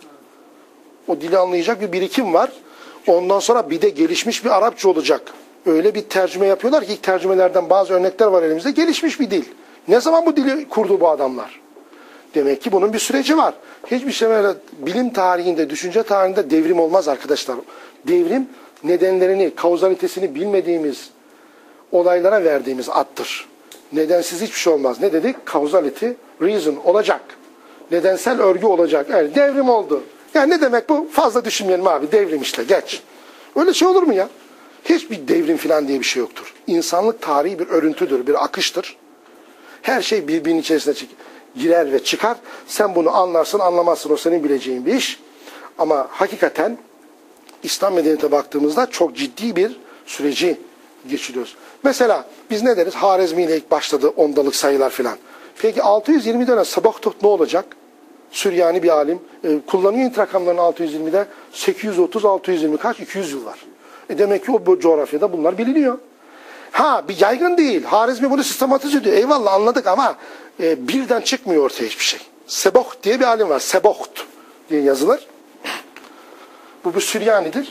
S1: O dili anlayacak bir birikim var. Ondan sonra bir de gelişmiş bir Arapça olacak. Öyle bir tercüme yapıyorlar ki ilk tercümelerden bazı örnekler var elimizde. Gelişmiş bir dil. Ne zaman bu dili kurdu bu adamlar? Demek ki bunun bir süreci var. Hiçbir şey böyle bilim tarihinde, düşünce tarihinde devrim olmaz arkadaşlar. Devrim nedenlerini, kauzalitesini bilmediğimiz olaylara verdiğimiz addır. Nedensiz hiçbir şey olmaz. Ne dedik? Causality, reason olacak. Nedensel örgü olacak. Yani devrim oldu. Yani ne demek bu? Fazla düşünmeyelim abi. Devrim işte. Geç. Öyle şey olur mu ya? Hiçbir devrim falan diye bir şey yoktur. İnsanlık tarihi bir örüntüdür, bir akıştır. Her şey birbirinin içerisine girer ve çıkar. Sen bunu anlarsın, anlamazsın. O senin bileceğin bir iş. Ama hakikaten İslam medeniyetine baktığımızda çok ciddi bir süreci geçiriyoruz. Mesela biz ne deriz? Harizmi ile ilk başladı ondalık sayılar filan. Peki altı yüz yirmi dönem Sabahtot ne olacak? Süryani bir alim. E, kullanıyor int rakamlarını altı yüz yirmide. sekiz yüz otuz altı yüz yirmi kaç? iki yüz yıl var. E demek ki o bu coğrafyada bunlar biliniyor. Ha bir yaygın değil. Harizmi bunu sistematize ediyor. Eyvallah anladık ama e, birden çıkmıyor ortaya hiçbir şey. Seboht diye bir alim var. Seboht diye yazılır. Bu bir Süryanidir.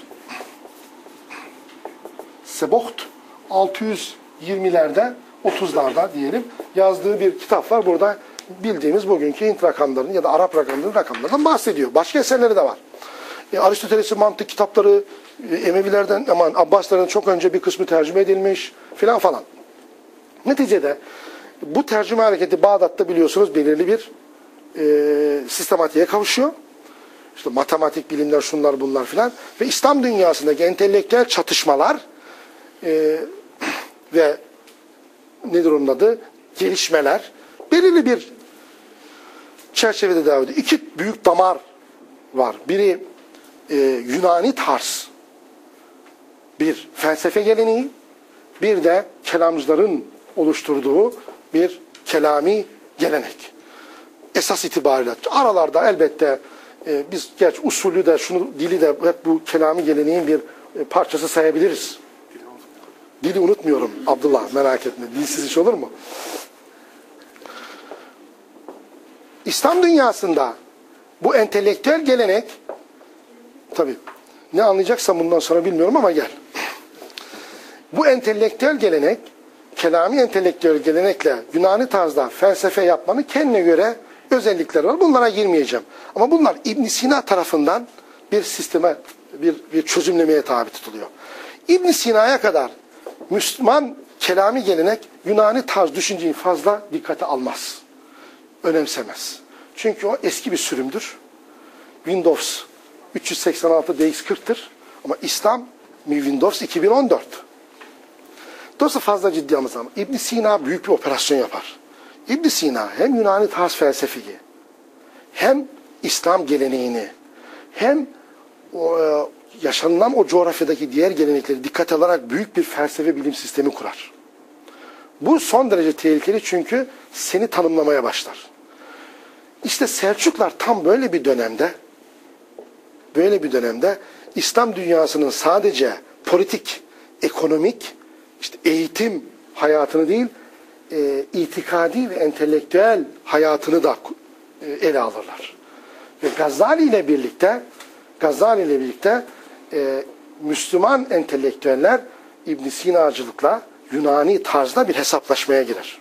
S1: Seboht altı yüz yirmilerde otuzlarda diyelim yazdığı bir kitap var. Burada bildiğimiz bugünkü Hint rakamlarının ya da Arap rakamlarının rakamlarından bahsediyor. Başka eserleri de var. E, Aristoteles'in mantık kitapları e, Emevilerden, aman Abbaslardan çok önce bir kısmı tercüme edilmiş filan falan. Neticede bu tercüme hareketi Bağdat'ta biliyorsunuz belirli bir e, sistematiğe kavuşuyor. İşte matematik bilimler, şunlar bunlar filan ve İslam dünyasındaki entelektüel çatışmalar e, ve nedir onun adı? Gelişmeler belirli bir çerçevede devam ediyor. İki büyük damar var. Biri e, Yunani tarz bir felsefe geleneği, bir de kelamcıların oluşturduğu bir kelami gelenek. Esas itibariyle aralarda elbette e, biz gerçi usulü de şunu dili de hep bu kelami geleneğin bir e, parçası sayabiliriz. Dili unutmuyorum Abdullah, merak etme. Dilsiz iş olur mu? İslam dünyasında bu entelektüel gelenek, tabii ne anlayacaksam bundan sonra bilmiyorum ama gel. Bu entelektüel gelenek, kelami entelektüel gelenekle Yunani tarzda felsefe yapmanın kendine göre özellikleri var. Bunlara girmeyeceğim. Ama bunlar İbn Sina tarafından bir sisteme, bir, bir çözümlemeye tabi tutuluyor. İbn Sina'ya kadar Müslüman kelami gelenek Yunani tarz düşünceyi fazla dikkate almaz. Önemsemez. Çünkü o eski bir sürümdür. Windows üç yüz seksen altı D X kırk'tır. Ama İslam Windows iki bin on dört. Dolayısıyla fazla ciddi almaz. İbn Sina büyük bir operasyon yapar. İbn Sina hem Yunani tarz felsefeyi, hem İslam geleneğini, hem o, yaşanılan o coğrafyadaki diğer gelenekleri dikkate alarak büyük bir felsefe bilim sistemi kurar. Bu son derece tehlikeli çünkü seni tanımlamaya başlar. İşte Selçuklar tam böyle bir dönemde, böyle bir dönemde İslam dünyasının sadece politik, ekonomik, işte eğitim hayatını değil, e, itikadi ve entelektüel hayatını da e, ele alırlar. Ve Gazali ile birlikte, Gazali ile birlikte e, Müslüman entelektüeller İbn Sinacılıkla Yunani tarzda bir hesaplaşmaya girer.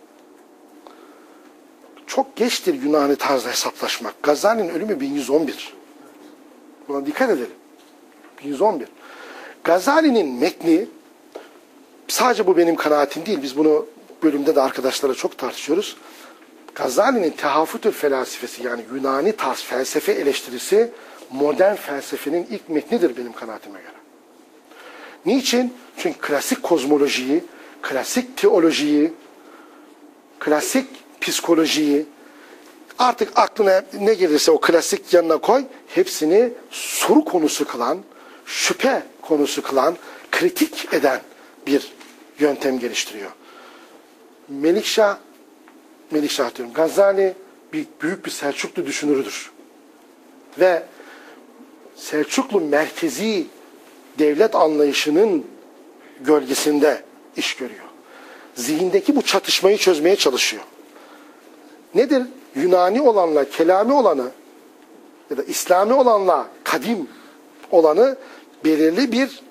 S1: Çok geçtir Yunani tarzda hesaplaşmak. Gazali'nin ölümü bin yüz on bir. Buna dikkat edelim. bin yüz on bir. Gazali'nin metni, sadece bu benim kanaatim değil, biz bunu bölümde de arkadaşlarla çok tartışıyoruz. Gazali'nin Tehafütül Felsefesi, yani Yunani tarz felsefe eleştirisi modern felsefenin ilk metnidir benim kanaatime göre. Niçin? Çünkü klasik kozmolojiyi, klasik teolojiyi, klasik psikolojiyi, artık aklına ne gelirse o klasik yanına koy, hepsini soru konusu kılan, şüphe konusu kılan, kritik eden bir yöntem geliştiriyor. Melikşah, Melikşah diyorum, Gazali bir, büyük bir Selçuklu düşünürüdür. Ve Selçuklu merkezi devlet anlayışının gölgesinde iş görüyor. Zihindeki bu çatışmayı çözmeye çalışıyor. Nedir? Yunani olanla kelami olanı ya da İslami olanla kadim olanı belirli bir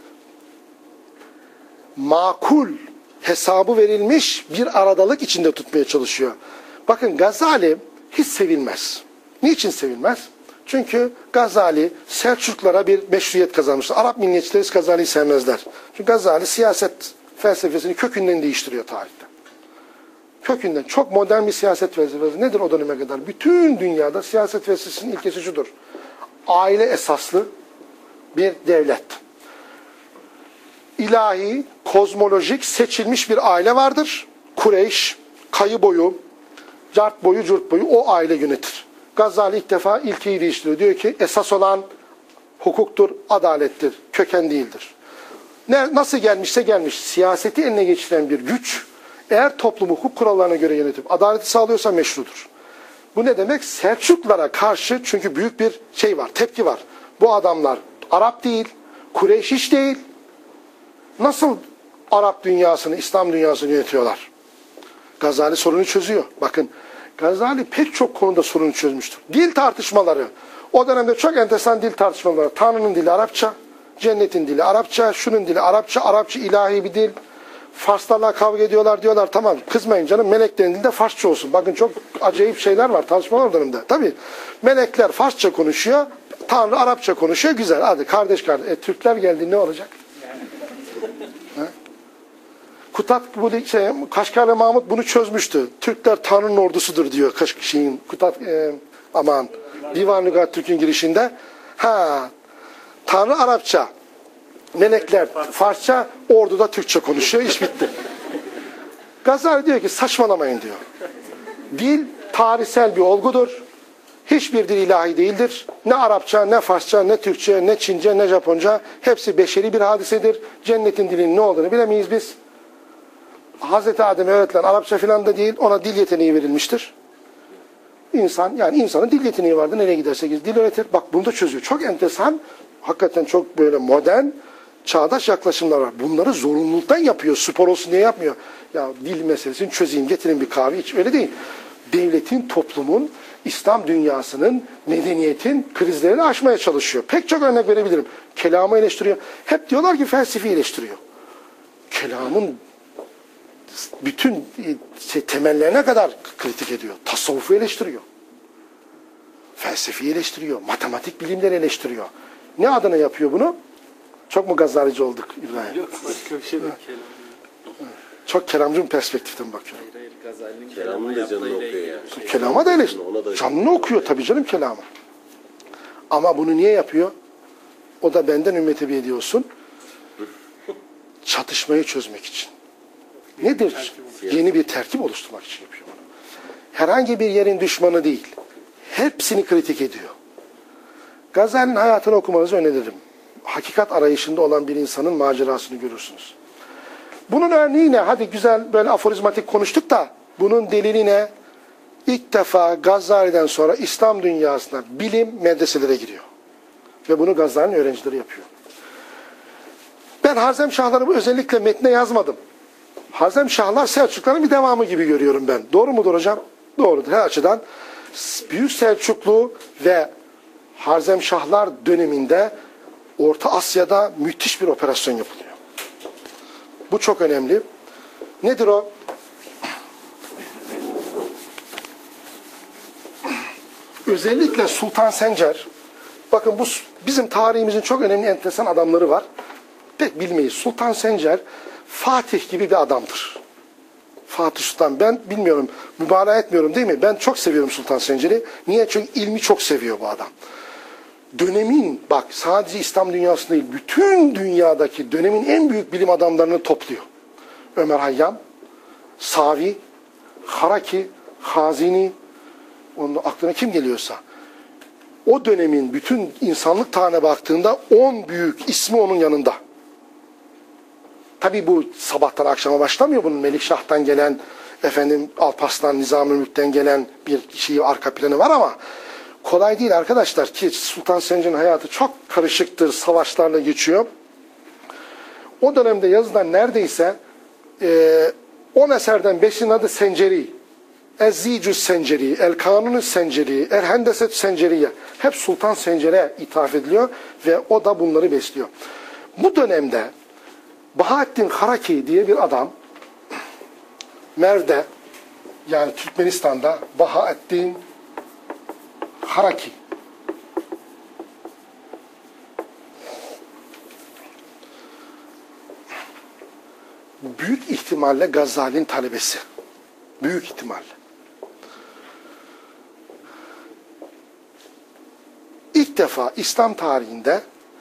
S1: makul hesabı verilmiş bir aradalık içinde tutmaya çalışıyor. Bakın Gazali hiç sevilmez. Niçin sevilmez? Çünkü Gazali Selçuklara bir meşruiyet kazanmıştır. Arap milliyetçileri Gazali'yi sevmezler. Çünkü Gazali siyaset felsefesini kökünden değiştiriyor tarihte. Kökünden. Çok modern bir siyaset felsefesi. Nedir o döneme kadar? Bütün dünyada siyaset felsefesinin ilkesi şudur. Aile esaslı bir devlet. İlahi, kozmolojik, seçilmiş bir aile vardır. Kureyş, kayı boyu, cart boyu, curt boyu o aile yönetir. Gazali ilk defa ilkeyi değiştiriyor. Diyor ki esas olan hukuktur, adalettir, köken değildir. Ne, nasıl gelmişse gelmiş. Siyaseti eline geçiren bir güç, eğer toplumu hukuk kurallarına göre yönetip adaleti sağlıyorsa meşrudur. Bu ne demek? Selçuklulara karşı çünkü büyük bir şey var, tepki var. Bu adamlar Arap değil, Kureyş hiç değil. Nasıl Arap dünyasını, İslam dünyasını yönetiyorlar? Gazali sorunu çözüyor. Bakın, Gazali pek çok konuda sorunu çözmüştür. Dil tartışmaları. O dönemde çok enteresan dil tartışmaları var. Tanrı'nın dili Arapça, cennetin dili Arapça, şunun dili Arapça, Arapça ilahi bir dil. Farslarla kavga ediyorlar, diyorlar tamam kızmayın canım, meleklerin dili de Farsça olsun. Bakın çok acayip şeyler var, tartışmalar o dönemde. Tabii melekler Farsça konuşuyor, Tanrı Arapça konuşuyor, güzel. Hadi kardeş kardeş. E, Türkler geldi ne olacak? Kutat, bu şey, Kaşgarlı Mahmut bunu çözmüştü. Türkler Tanrı'nın ordusudur diyor. Kaş, şeyin, Kutat, e, aman, Divan Lügat Türk'ün girişinde. Ha, Tanrı Arapça, melekler Farsça, orduda Türkçe konuşuyor. İş bitti. Gazali diyor ki saçmalamayın diyor. Dil tarihsel bir olgudur. Hiçbir dil ilahi değildir. Ne Arapça, ne Farsça, ne Türkçe, ne Çince, ne Japonca. Hepsi beşeri bir hadisedir. Cennetin dilinin ne olduğunu bilemeyiz biz. Hazreti Adem'e öğretilen Arapça filan da değil, ona dil yeteneği verilmiştir. İnsan, yani insanın dil yeteneği vardı, nereye giderse git, dil öğretir. Bak bunu da çözüyor. Çok enteresan, hakikaten çok böyle modern, çağdaş yaklaşımlar var. Bunları zorunluluktan yapıyor, spor olsun diye yapmıyor. Ya dil meselesini çözeyim, getirin bir kahve iç, öyle değil. Devletin, toplumun, İslam dünyasının, medeniyetin krizlerini aşmaya çalışıyor. Pek çok örnek verebilirim. Kelamı eleştiriyor. Hep diyorlar ki felsefi eleştiriyor. Kelamın bütün şey, temellerine kadar kritik ediyor. Tasavvufu eleştiriyor. Felsefi eleştiriyor. Matematik bilimleri eleştiriyor. Ne adına yapıyor bunu? Çok mu gazalici olduk İbrahim?
S2: Yok, başka bir şey yok.
S1: Çok kelamcı bir perspektiften bakıyorum.
S2: Hayır, Gazali'nin
S4: Kelamın da canını okuyor ya.
S1: Kelama da eleştiriyor. Canını okuyor tabii canım kelamı. Ama bunu niye yapıyor? O da benden ümmeti bir ediyorsun. Çatışmayı çözmek için. Nedir? Yeni bir tertip oluşturmak için yapıyor bunu. Herhangi bir yerin düşmanı değil. Hepsini kritik ediyor. Gazali'nin hayatını okumanızı öneririm. Hakikat arayışında olan bir insanın macerasını görürsünüz. Bunun örneği ne? Hadi güzel böyle aforizmatik konuştuk da bunun delili ne? İlk defa Gazali'den sonra İslam dünyasına bilim medreselere giriyor. Ve bunu Gazali'nin öğrencileri yapıyor. Ben Harzemşahları özellikle metne yazmadım. Harzemşahlar Selçukluların bir devamı gibi görüyorum ben. Doğru mudur hocam? Doğrudur her açıdan. Büyük Selçuklu ve Harzemşahlar döneminde Orta Asya'da müthiş bir operasyon yapılıyor. Bu çok önemli. Nedir o? Özellikle Sultan Sencer, bakın bu bizim tarihimizin çok önemli enteresan adamları var. Pek bilmeyiz. Sultan Sencer Fatih gibi bir adamdır. Fatih Sultan, ben bilmiyorum, mübalağa etmiyorum değil mi? Ben çok seviyorum Sultan Sencer'i. Niye? Çünkü ilmi çok seviyor bu adam. Dönemin, bak sadece İslam dünyasında değil, bütün dünyadaki dönemin en büyük bilim adamlarını topluyor. Ömer Hayyam, Savi, Haraki, Hazini, onun aklına kim geliyorsa. O dönemin bütün insanlık tarihine baktığında on büyük ismi onun yanında. Tabi bu sabahtan akşama başlamıyor. Bunun Melikşah'tan gelen, efendim Alparslan Nizam-ı Mülk'ten gelen bir şeyi, arka planı var ama kolay değil arkadaşlar ki Sultan Sencer'in hayatı çok karışıktır, savaşlarla geçiyor. O dönemde yazılan neredeyse on e, eserden beşinin adı Senceri. Ez-Zicus Senceri, El-Kanun Senceri, El-Hendeset Senceriye. Hep Sultan Sencer'e ithaf ediliyor ve o da bunları besliyor. Bu dönemde Bahattin Haraki diye bir adam Merv'de, yani Türkmenistan'da Bahattin Haraki büyük ihtimalle Gazali'nin talebesi. Büyük ihtimalle. İlk defa İslam tarihinde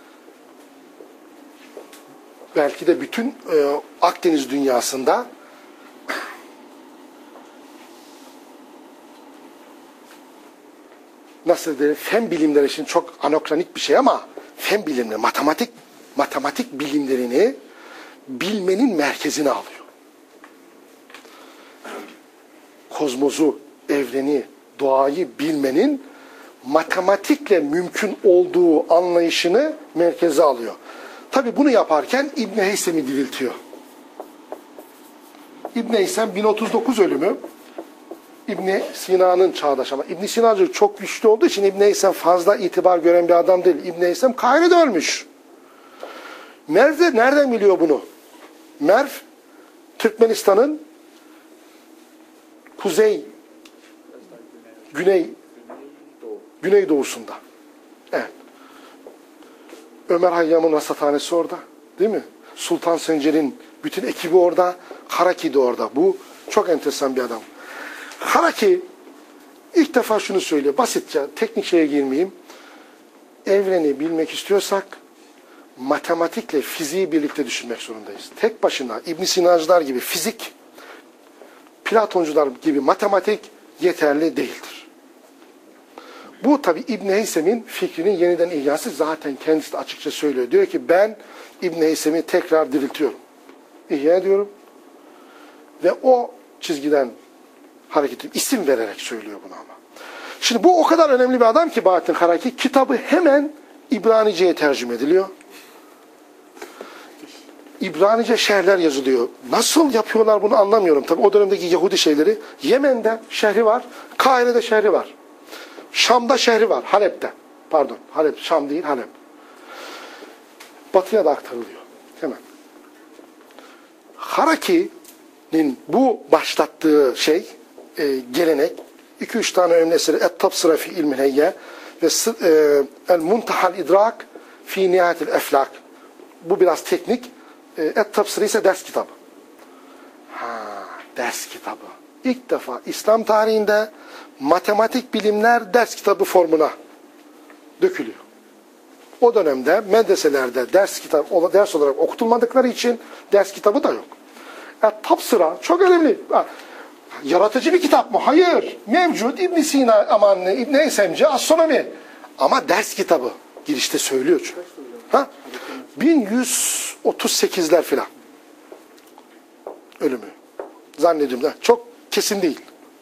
S1: belki de bütün e, Akdeniz dünyasında nasıl diyeyim, fen bilimleri için çok anakronik bir şey ama fen bilimleri, matematik matematik bilimlerini bilmenin merkezine alıyor. Kozmosu, evreni, doğayı bilmenin matematikle mümkün olduğu anlayışını merkeze alıyor. Tabi bunu yaparken İbn Heysem'i diriltiyor. İbn Heysem bin otuz dokuz ölümü, İbn Sina'nın çağdaş ama İbn Sina'cı çok güçlü olduğu için İbn Heysem fazla itibar gören bir adam değil. İbn Heysem Kahire'de ölmüş. Merv de nereden biliyor bunu? Merv, Türkmenistan'ın kuzey, güney, güneydoğusunda. Evet. Ömer Hayyam'ın rasathanesi orada. Değil mi? Sultan Sencer'in bütün ekibi orada. Haraki de orada. Bu çok enteresan bir adam. Haraki ilk defa şunu söylüyor. Basitçe, teknik şeye girmeyeyim. Evreni bilmek istiyorsak matematikle fiziği birlikte düşünmek zorundayız. Tek başına İbn Sina'cılar gibi fizik, Platoncular gibi matematik yeterli değildir. Bu tabi İbn Heysem'in fikrinin yeniden ihyası, zaten kendisi de açıkça söylüyor. Diyor ki ben İbn Heysem'i tekrar diriltiyorum. İhya ediyorum. Ve o çizgiden hareketim isim vererek söylüyor bunu ama. Şimdi bu o kadar önemli bir adam ki Bahattin Haraki, kitabı hemen İbranice'ye tercüme ediliyor. İbranice şerhler yazılıyor. Nasıl yapıyorlar bunu anlamıyorum. Tabi o dönemdeki Yahudi şeyleri. Yemen'de şehri var. Kahire'de şehri var. Şam'da şehri var. Halep'te. Pardon. Halep. Şam değil Halep. Batıya da aktarılıyor. Hemen. Haraki'nin bu başlattığı şey, e, gelenek, iki üç tane önemli eseri. Et-Tabsıra fi ilmil heyye ve e, El-Muntahal idrak fi nihayetil eflak. Bu biraz teknik. Et-Tabsıra ise ders kitabı. Ha, ders kitabı. İlk defa İslam tarihinde matematik bilimler ders kitabı formuna dökülüyor. O dönemde medreselerde ders kitabı ders olarak okutulmadıkları için ders kitabı da yok. Et-Tabsıra çok önemli. Ha, yaratıcı bir kitap mı? Hayır. Mevcut İbn Sina aman İbn Heysemci astronomi. Ama ders kitabı girişte söylüyor çünkü. Ha? bin yüz otuz sekizler filan. Ölümü. Zannediyorum da. Çok kesin değil.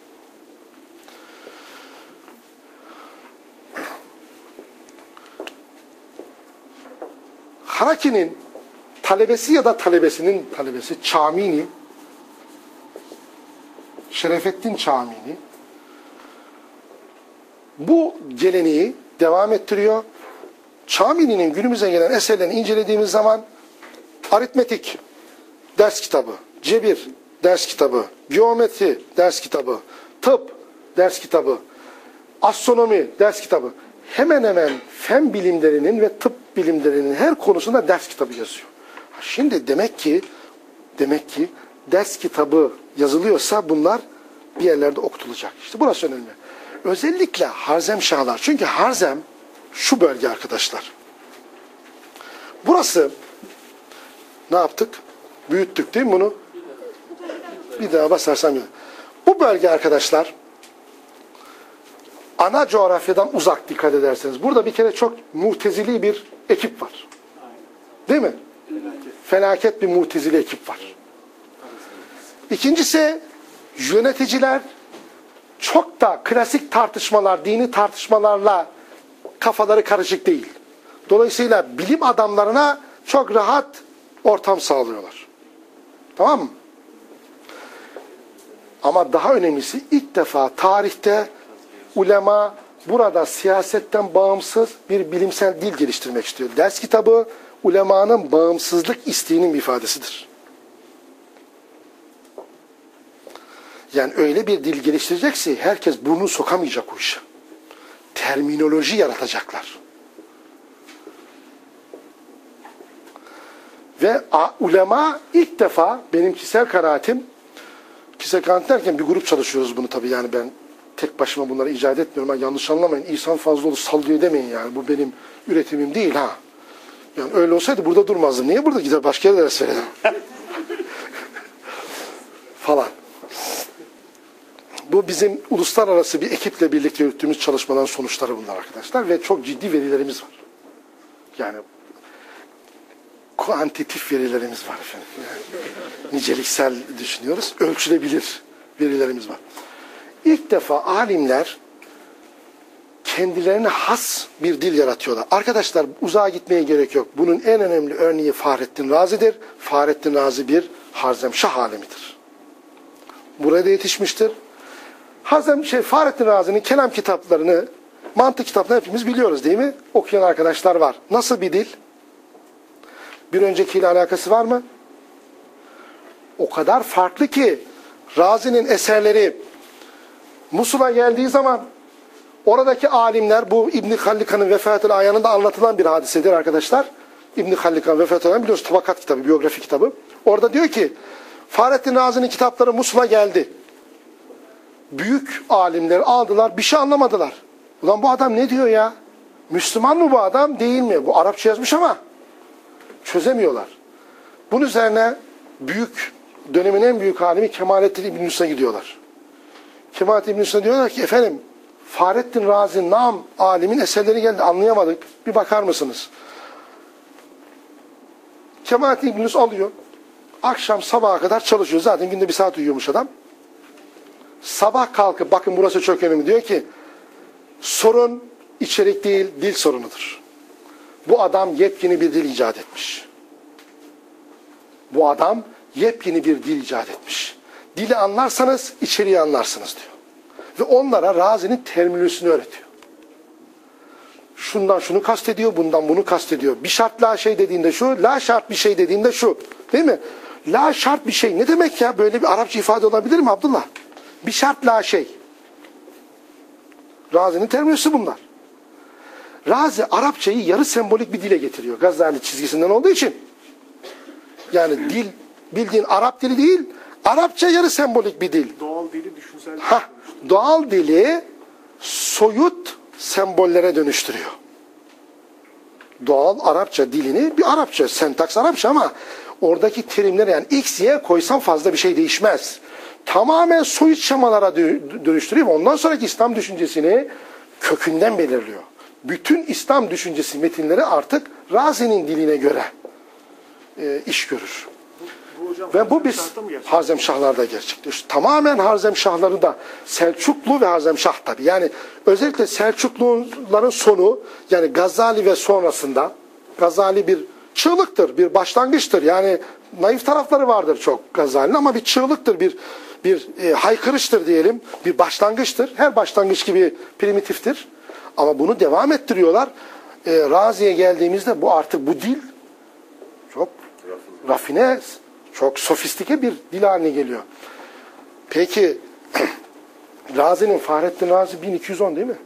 S1: Haraki'nin talebesi ya da talebesinin talebesi Çamini, Şerefettin Çamini bu geleneği devam ettiriyor. Çamini'nin günümüze gelen eserlerini incelediğimiz zaman aritmetik ders kitabı, cebir ders kitabı, geometri ders kitabı, tıp ders kitabı, astronomi ders kitabı, hemen hemen fen bilimlerinin ve tıp bilimlerinin her konusunda ders kitabı yazıyor. Şimdi demek ki demek ki ders kitabı yazılıyorsa bunlar bir yerlerde okutulacak. İşte burası önemli. Özellikle Harzemşahlar. Çünkü Harzem şu bölge arkadaşlar. Burası ne yaptık? Büyüttük değil mi bunu? Bir daha basarsam ya. Bu bölge arkadaşlar ana coğrafyadan uzak, dikkat ederseniz. Burada bir kere çok mutezili bir ekip var. Değil mi? Felaket bir mutezili ekip var. İkincisi yöneticiler çok da klasik tartışmalar, dini tartışmalarla kafaları karışık değil. Dolayısıyla bilim adamlarına çok rahat ortam sağlıyorlar. Tamam mı? Ama daha önemlisi ilk defa tarihte ulema burada siyasetten bağımsız bir bilimsel dil geliştirmek istiyor. Ders kitabı ulemanın bağımsızlık isteğinin bir ifadesidir. Yani öyle bir dil geliştirecekse herkes burnunu sokamayacak o işe. Terminoloji yaratacaklar. Ve ulema ilk defa benim kişisel kanaatim, kişisel kanaat derken bir grup çalışıyoruz bunu tabii, yani ben tek başıma bunları icat etmiyorum. Yani yanlış anlamayın. İhsan Fazlıoğlu sallıyor demeyin yani. Bu benim üretimim değil ha. Yani öyle olsaydı burada durmazdım. Niye burada gider başka yerlere söyledim? Falan. Bu bizim uluslararası bir ekiple birlikte yürüttüğümüz çalışmaların sonuçları bunlar arkadaşlar. Ve çok ciddi verilerimiz var. Yani kuantitatif verilerimiz var efendim. Yani niceliksel düşünüyoruz. Ölçülebilir verilerimiz var. İlk defa alimler kendilerine has bir dil yaratıyorlar. Arkadaşlar uzağa gitmeye gerek yok. Bunun en önemli örneği Fahrettin Razi'dir. Fahrettin Razi bir Harzemşah alemidir. Burada yetişmiştir. Hazem şey Fahrettin Razi'nin kelam kitaplarını, mantık kitaplarını hepimiz biliyoruz değil mi? Okuyan arkadaşlar var. Nasıl bir dil? Bir öncekiyle alakası var mı? O kadar farklı ki Razi'nin eserleri Musul'a geldiği zaman oradaki alimler, bu İbn-i Hallika'nın Vefatül Ayan'ında anlatılan bir hadisedir arkadaşlar. İbn-i Hallika'nın Vefatül Ayan biliyorsunuz tabakat kitabı, biyografi kitabı. Orada diyor ki Fahrettin Razi'nin kitapları Musul'a geldi. Büyük alimleri aldılar, bir şey anlamadılar. Ulan bu adam ne diyor ya? Müslüman mı bu adam, değil mi? Bu Arapça yazmış ama çözemiyorlar. Bunun üzerine büyük, dönemin en büyük alimi Kemalettin İbn Yunus'a gidiyorlar. Kemalettin İbn Yunus'a diyorlar ki efendim Fahrettin Razi nam alimin eserleri geldi, anlayamadık. Bir bakar mısınız? Kemalettin İbn Yunus alıyor. Akşam sabaha kadar çalışıyor. Zaten günde bir saat uyuyormuş adam. Sabah kalkıp bakın burası çok önemli diyor ki sorun içerik değil dil sorunudur. Bu adam yepyeni bir dil icat etmiş. Bu adam yepyeni bir dil icat etmiş. Dili anlarsanız içeriği anlarsınız diyor. Ve onlara Razi'nin terminolojisini öğretiyor. Şundan şunu kastediyor, bundan bunu kastediyor. Bir şart la şey dediğinde şu, la şart bir şey dediğinde şu. Değil mi? La şart bir şey. Ne demek ya? Böyle bir Arapça ifade olabilir mi Abdullah? Bir şart la şey. Razi'nin terminolojisi bunlar. Razi Arapçayı yarı sembolik bir dile getiriyor. Gazali çizgisinden olduğu için. Yani dil bildiğin Arap dili değil, Arapça yarı sembolik bir dil.
S2: Doğal dili düşünsel.
S1: Hah, doğal dili soyut sembollere dönüştürüyor. Doğal Arapça dilini bir Arapça, sentaks Arapça ama oradaki terimleri yani X, Y koysam fazla bir şey değişmez. Tamamen soyut şemalara dönüştürüyor. Ondan sonraki İslam düşüncesini kökünden belirliyor. Bütün İslam düşüncesi metinleri artık Razi'nin diline göre e, iş görür.
S2: Bu, bu hocam,
S1: ve bu biz Harzemşahlarda gerçekleşiyor. Tamamen Harzemşahları da Selçuklu ve Harzemşah tabi. Yani özellikle Selçukluların sonu yani Gazali ve sonrasında Gazali bir çığlıktır, bir başlangıçtır. Yani naif tarafları vardır çok Gazali'nin ama bir çığlıktır, bir bir e, haykırıştır diyelim, bir başlangıçtır. Her başlangıç gibi primitiftir. Ama bunu devam ettiriyorlar. E, Razi'ye geldiğimizde bu artık bu dil çok rafine, çok sofistike bir dil haline geliyor. Peki Razi'nin, Fahrettin Razi bin iki yüz on değil mi?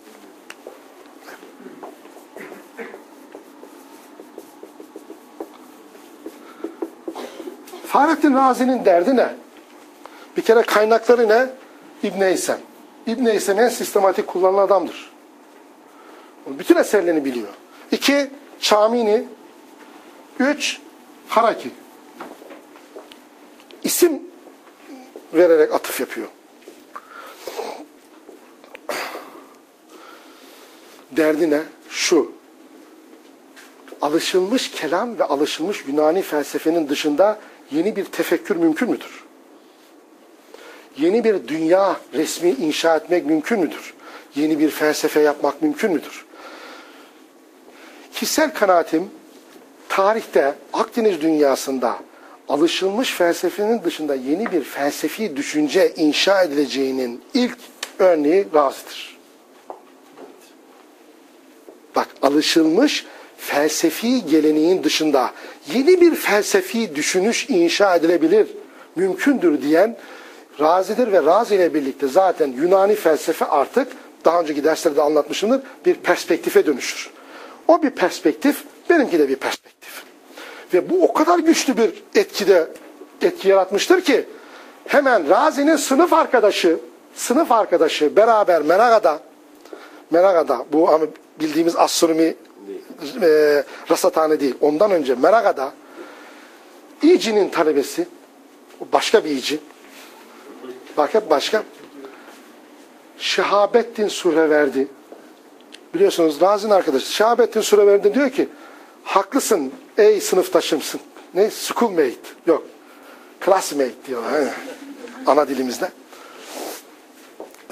S1: Fahrettin Razi'nin derdi ne? Bir kere kaynakları ne? İbn-i Heysem. İbn-i Heysem en sistematik kullanılan adamdır. Bütün eserlerini biliyor. İki, Çamini. Üç, Haraki. İsim vererek atıf yapıyor. Derdi ne? Şu. Alışılmış kelam ve alışılmış Yunani felsefenin dışında yeni bir tefekkür mümkün müdür? Yeni bir dünya resmi inşa etmek mümkün müdür? Yeni bir felsefe yapmak mümkün müdür? Kişisel kanaatim, tarihte Akdeniz dünyasında alışılmış felsefenin dışında yeni bir felsefi düşünce inşa edileceğinin ilk örneği Razi'dir. Bak, alışılmış felsefi geleneğin dışında yeni bir felsefi düşünüş inşa edilebilir, mümkündür diyen Razi'dir ve Razi ile birlikte zaten Yunani felsefe artık daha önceki derslerde anlatmışımdır, bir perspektife dönüşür. O bir perspektif, benimki de bir perspektif. Ve bu o kadar güçlü bir etkide etki yaratmıştır ki hemen Razi'nin sınıf arkadaşı, sınıf arkadaşı beraber Meraga'da, Meraga'da bu ama bildiğimiz astronomi e, rasathane değil, ondan önce Meraga'da İci'nin talebesi, başka bir İci, bak hep başka, Şehabettin Suhreverdi. Biliyorsunuz Razi'nin arkadaşı. Şehabettin Suhreverdi diyor ki haklısın ey sınıftaşımsın. Ne? Schoolmate. Yok. Classmate diyorlar. He. Ana dilimizde.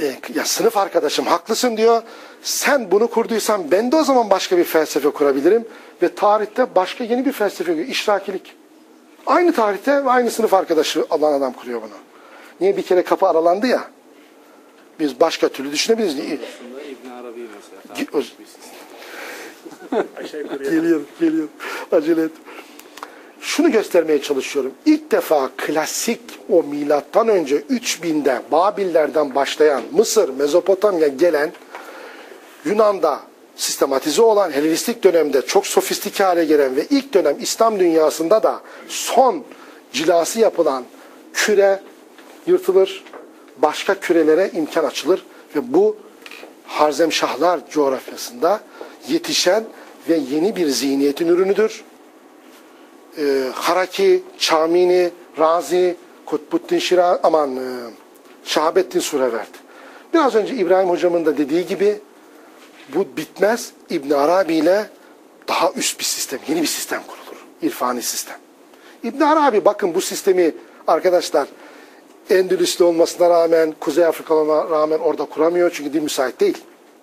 S1: e, ya sınıf arkadaşım haklısın diyor. Sen bunu kurduysan ben de o zaman başka bir felsefe kurabilirim. Ve tarihte başka yeni bir felsefe kuruyor. İşrakilik. Aynı tarihte ve aynı sınıf arkadaşı olan adam kuruyor bunu. Niye bir kere kapı aralandı ya? Biz başka türlü düşünebiliriz.
S2: Aslında İbn Arabi mesela. Aşağı yukarı.
S1: Geliyor, geliyor. Acele et. Şunu göstermeye çalışıyorum. İlk defa klasik o milattan önce üç binde Babillerden başlayan Mısır, Mezopotamya gelen Yunan'da sistematize olan Helenistik dönemde çok sofistike hale gelen ve ilk dönem İslam dünyasında da son cilası yapılan küre yırtılır, başka kürelere imkan açılır ve bu Harzemşahlar coğrafyasında yetişen ve yeni bir zihniyetin ürünüdür. Ee, Haraki, Çamini, Razi, Kutbuddin Şira, aman e, Şahabettin Sureverdi. Biraz önce İbrahim hocamın da dediği gibi bu bitmez. İbn Arabi ile daha üst bir sistem, yeni bir sistem kurulur. İrfani sistem. İbn Arabi bakın bu sistemi arkadaşlar Endülüslü olmasına rağmen, Kuzey Afrikalı'na rağmen orada kuramıyor çünkü dil müsait değil.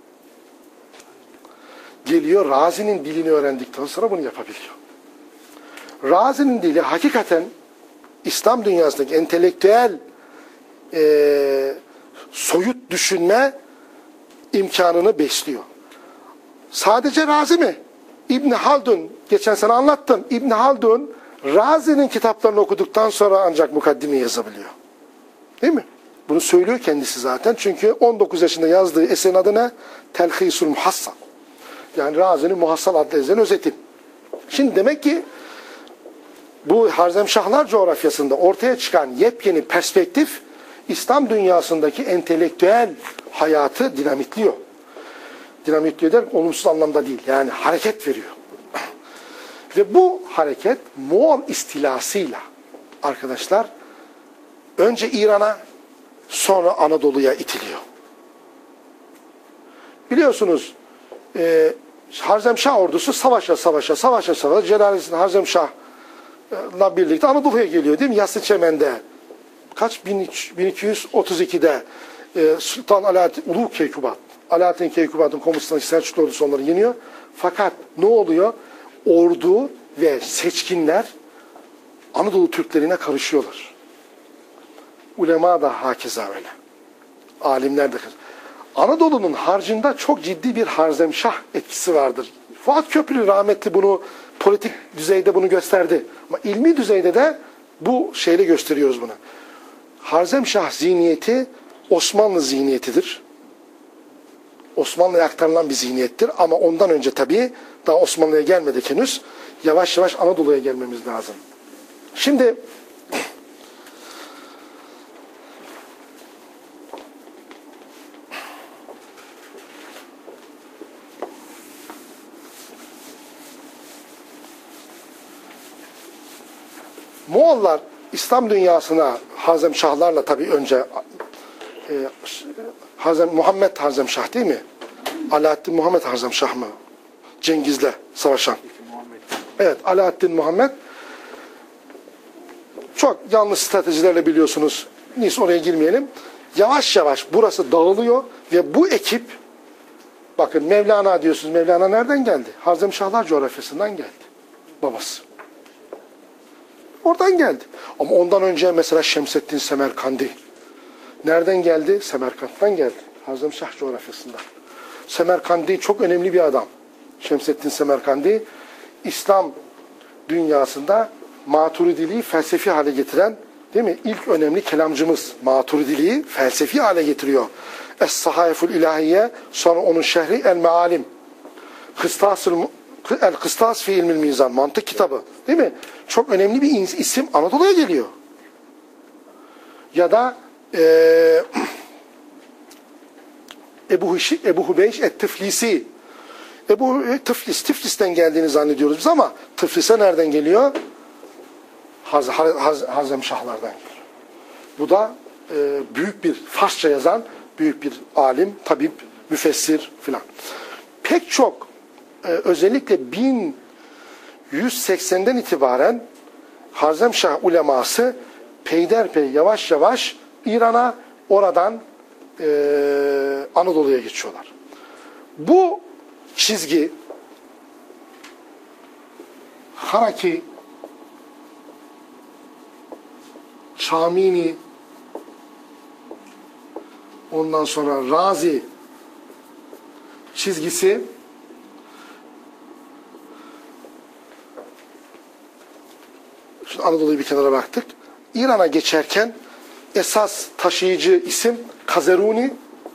S1: Geliyor Razi'nin dilini öğrendikten sonra bunu yapabiliyor. Razi'nin dili hakikaten İslam dünyasındaki entelektüel e, soyut düşünme imkanını besliyor. Sadece Razi mi? İbn Haldun, geçen sene anlattım. İbn Haldun, Razi'nin kitaplarını okuduktan sonra ancak mukaddime yazabiliyor. Değil mi? Bunu söylüyor kendisi zaten. Çünkü on dokuz yaşında yazdığı eserin adı ne? Telhisul Muhassal. Yani Razi'nin Muhassal adlı eserin özeti. Şimdi demek ki bu Harzemşahlar coğrafyasında ortaya çıkan yepyeni perspektif İslam dünyasındaki entelektüel hayatı dinamitliyor. Dinamitliyor der, olumsuz anlamda değil. Yani hareket veriyor. Ve bu hareket Moğol istilasıyla arkadaşlar önce İran'a sonra Anadolu'ya itiliyor. Biliyorsunuz e, Harzemşah ordusu savaşa savaşa savaşa savaşa Celaleddin Harzemşah'la birlikte Anadolu'ya geliyor değil mi? Yassıçemen'de kaç? bin iki yüz otuz ikide e, Sultan Alaaddin Ulu Keykubat Alaaddin Keykubat'ın komutanı Selçuklu ordusu onları yeniyor. Fakat ne oluyor? Ordu ve seçkinler Anadolu Türklerine karışıyorlar. Ulema da hakeza öyle. Alimler de. Anadolu'nun harcında çok ciddi bir Harzemşah etkisi vardır. Fuat Köprülü rahmetli bunu politik düzeyde bunu gösterdi. Ama ilmi düzeyde de bu şeyle gösteriyoruz bunu. Harzemşah zihniyeti Osmanlı zihniyetidir. Osmanlı'ya aktarılan bir zihniyettir. Ama ondan önce tabii daha Osmanlı'ya gelmedik henüz. Yavaş yavaş Anadolu'ya gelmemiz lazım. Şimdi Moğollar İslam dünyasına Harzemşahlarla tabii önce e, Harzem, Muhammed Harzemşah değil mi? Alaaddin Muhammed Harzemşah mı? Cengiz'le savaşan. Evet, Alaaddin Muhammed çok yanlış stratejilerle biliyorsunuz. Neyse oraya girmeyelim. Yavaş yavaş burası dağılıyor ve bu ekip bakın Mevlana diyorsunuz. Mevlana nereden geldi? Harzemşahlar coğrafyasından geldi. Babası. Oradan geldi. Ama ondan önce mesela Şemseddin Semerkandi. Nereden geldi? Semerkant'tan geldi. Harzemşah coğrafyasından. Semerkandi çok önemli bir adam. Şemseddin Semerkandi İslam dünyasında Maturidiliği felsefi hale getiren, değil mi? İlk önemli kelamcımız Maturidiliği felsefi hale getiriyor. Es-Sahayeful İlahiye, sonra onun şehri El-Mealim. Kıstasül El-Kıstas fi ilmil mizan, mantık kitabı. Değil mi? Çok önemli bir isim Anadolu'ya geliyor. Ya da e, Ebu, Ebu Hubeyş et-Tiflisi. Ebu Tiflis, Tiflis'ten geldiğini zannediyoruz biz ama Tiflis'e nereden geliyor? Haz, Haz, Harzemşahlardan geliyor. Bu da e, büyük bir Farsça yazan büyük bir alim, tabip, müfessir filan. Pek çok e, özellikle bin yüz seksenden itibaren Harzemşah uleması peyderpey yavaş yavaş İran'a oradan e, Anadolu'ya geçiyorlar. Bu çizgi Haraki, Çamini, ondan sonra Razi çizgisi şimdi Anadolu'yu bir kenara baktık. İran'a geçerken esas taşıyıcı isim Kazeruni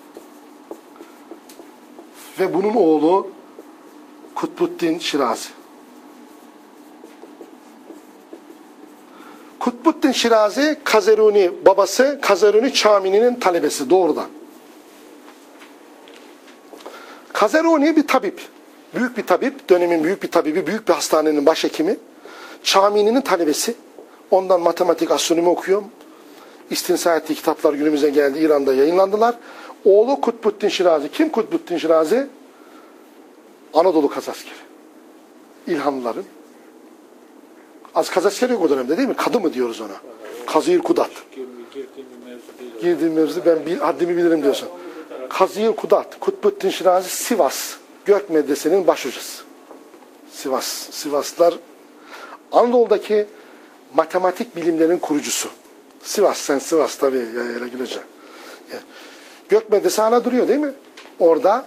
S1: ve bunun oğlu Kutbuddin Şirazi. Kutbuddin Şirazi, Kazeruni babası, Kazeruni Çamini'nin talebesi doğrudan. Kazeruni bir tabip. Büyük bir tabip, dönemin büyük bir tabibi, büyük bir hastanenin başhekimi. Çamini'nin talebesi. Ondan matematik, astronomi okuyor. İstinsa ettiği kitaplar günümüze geldi, İran'da yayınlandılar. Oğlu Kutbuddin Şirazi. Kim Kutbuddin Şirazi? Anadolu Kazaskeri. İlhanlıların. Az Kazaskeri yok o dönemde değil mi? Kadı mı diyoruz ona? Kazıyır Kudat. Girdiğim mevzu ben bil, haddimi bilirim diyorsun. Kazıyır Kudat. Kutbuddin Şirazi Sivas. Gök Medrese'nin başhocası. Sivas. Sivaslılar Anadolu'daki matematik bilimlerin kurucusu. Sivas, sen Sivas tabii yayla gülece. Gök Medrese hala duruyor değil mi? Orada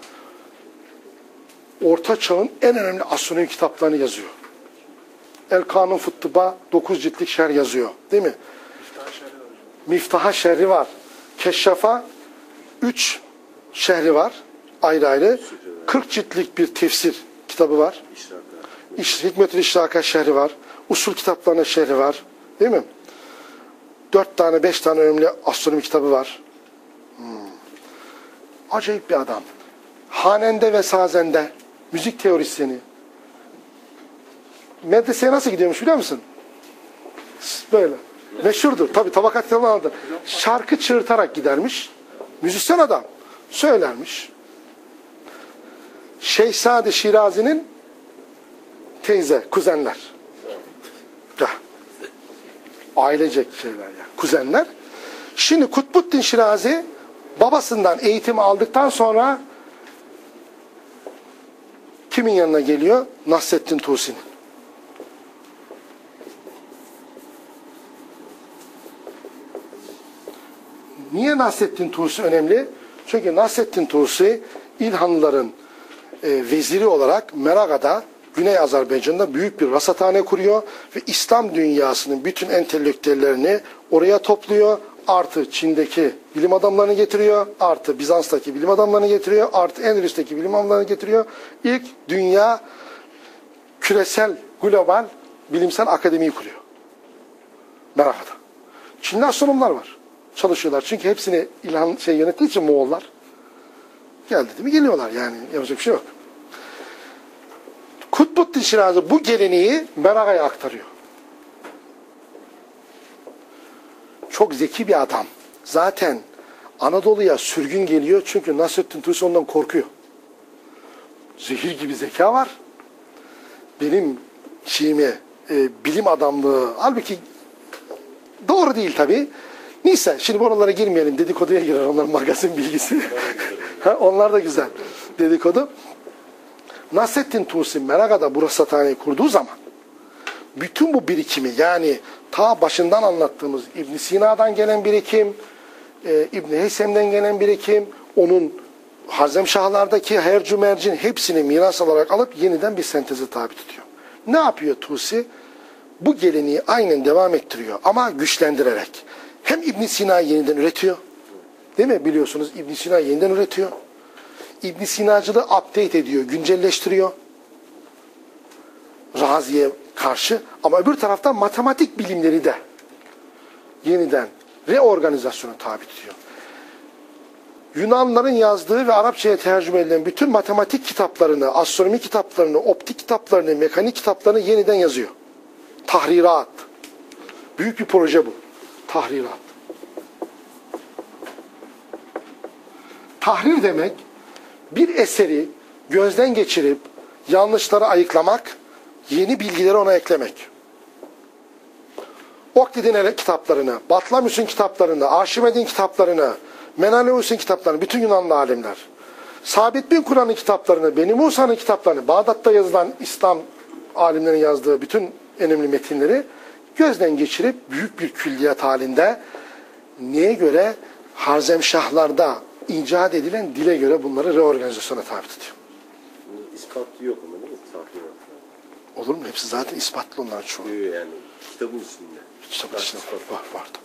S1: Orta Çağ'ın en önemli astronomi kitaplarını yazıyor. El Kanun Fıttıba dokuz ciltlik şerh yazıyor. Değil mi? Miftaha şerhi var. Keşşafa üç şerhi var. Ayrı ayrı. kırk ciltlik bir tefsir kitabı var. Hikmetül İşraka şerhi var. Usul kitaplarına şerhi var. Değil mi? Dört tane, beş tane önemli astronomi kitabı var. Hmm. Acayip bir adam. Hanende ve sazende, müzik teorisyeni. Medreseye nasıl gidiyormuş biliyor musun? Böyle. Meşhurdur. Tabii tabakat kitabı şarkı çığırtarak gidermiş. Müzisyen adam. Söylermiş. Şehzade Şirazi'nin teyze, kuzenler. Ya. Ailecek şeyler ya. Kuzenler. Şimdi Kutbuddin Şirazi babasından eğitimi aldıktan sonra kimin yanına geliyor? Nasreddin Tusi'nin. Niye Nasreddin Tusi önemli? Çünkü Nasreddin Tusi İlhanlıların e, veziri olarak Meraga'da, Güney Azerbaycan'da büyük bir rasathane kuruyor ve İslam dünyasının bütün entelektüellerini oraya topluyor. Artı Çin'deki bilim adamlarını getiriyor, artı Bizans'taki bilim adamlarını getiriyor, artı Endülüs'teki bilim adamlarını getiriyor. İlk dünya küresel, global bilimsel akademiyi kuruyor. Meraga'da. Çinli astronomlar var. Çalışıyorlar. Çünkü hepsini İlhan şey yönettiği için Moğollar geldi değil mi? Geliyorlar yani. Yapacak bir şey yok. Kutbuddin Şirazi bu geleneği Meraga'ya aktarıyor. Çok zeki bir adam. Zaten Anadolu'ya sürgün geliyor çünkü Nasreddin Tusi ondan korkuyor. Zehir gibi zeka var. Benim şeyime e, bilim adamlığı halbuki doğru değil tabii. Neyse şimdi oralara girmeyelim. Dedikoduya girer onların magazin bilgisi. Onlar da güzel. Dedikodu. Nasreddin Tusi Meraga'da bu rasathaneyi kurduğu zaman bütün bu birikimi yani ta başından anlattığımız İbn Sina'dan gelen birikim, e, İbn Heysem'den gelen birikim, onun Harzemşahlardaki hercü mercin hepsini miras olarak alıp yeniden bir senteze tabi tutuyor. Ne yapıyor Tusi? Bu geleneği aynen devam ettiriyor ama güçlendirerek. Hem İbn Sina'yı yeniden üretiyor. Değil mi? Biliyorsunuz İbn Sina yeniden üretiyor. İbn Sinacılığı update ediyor, güncelleştiriyor. Razi'ye karşı. Ama öbür taraftan matematik bilimleri de yeniden reorganizasyona tabi tutuyor. Yunanların yazdığı ve Arapçaya tercüme edilen bütün matematik kitaplarını, astronomi kitaplarını, optik kitaplarını, mekanik kitaplarını yeniden yazıyor. Tahrirat. Büyük bir proje bu. Tahrirat. Tahrir demek bir eseri gözden geçirip yanlışları ayıklamak, yeni bilgileri ona eklemek. Oktid'in kitaplarını, Batlamyus'un kitaplarını, Arşimed'in kitaplarını, Menelaus'un kitaplarını, bütün Yunanlı alimler, Sabit bin Kur'an'ın kitaplarını, Beni Musa'nın kitaplarını, Bağdat'ta yazılan İslam alimlerin yazdığı bütün önemli metinleri gözden geçirip büyük bir külliyat halinde neye göre? Harzemşahlarda icat edilen dile göre bunları reorganizasyona tabi tutuyor.
S4: İspatlı yok ama değil mi? Tahmin
S1: Olur mu? Hepsi zaten ispatlı onların çoğu.
S4: yok. Yani kitabın içinde.
S1: Kitabın içinde var, var, var.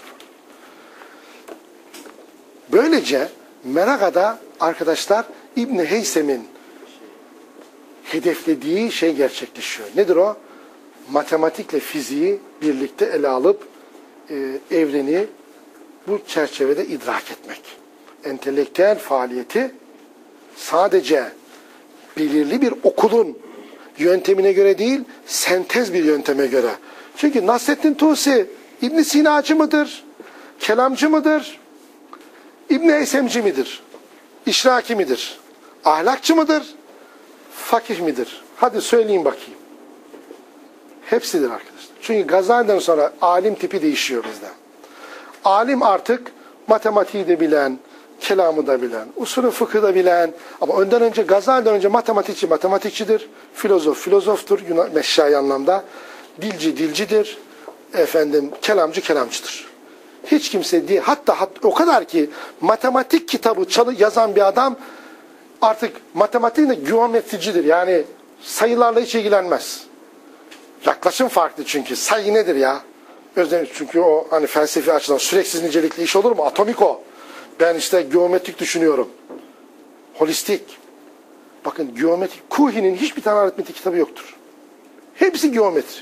S1: Böylece Meraga'da arkadaşlar İbn-i Heysem'in hedeflediği şey gerçekleşiyor. Nedir o? Matematikle fiziği birlikte ele alıp e, evreni bu çerçevede idrak etmek. Entelektüel faaliyeti sadece belirli bir okulun yöntemine göre değil, sentez bir yönteme göre. Çünkü Nasreddin Tusi İbn Sinacı mıdır? Kelamcı mıdır? İbn Heysemci midir? İşraki midir? Ahlakçı mıdır? Fakih midir? Hadi söyleyin bakayım. Hepsidir arkadaşlar. Çünkü Gazali'den sonra alim tipi değişiyor bizde. Alim artık matematiği de bilen, kelamı da bilen, usulü fıkhı da bilen, ama önden önce Gazali'den önce matematikçi matematikçidir, filozof filozoftur, Yunan, meşşai anlamda, dilci dilcidir, efendim kelamcı kelamcıdır. Hiç kimse değil, hatta, hatta o kadar ki matematik kitabı çalı yazan bir adam artık matematiğin de geometricidir. Yani sayılarla hiç ilgilenmez. Yaklaşım farklı çünkü. Sayı nedir ya? Özellikle çünkü o hani felsefi açıdan süreksiz nicelikli iş olur mu? Atomik o. Ben işte geometrik düşünüyorum. Holistik. Bakın geometrik. Kuhi'nin hiçbir tane aritmetik kitabı yoktur. Hepsi geometri.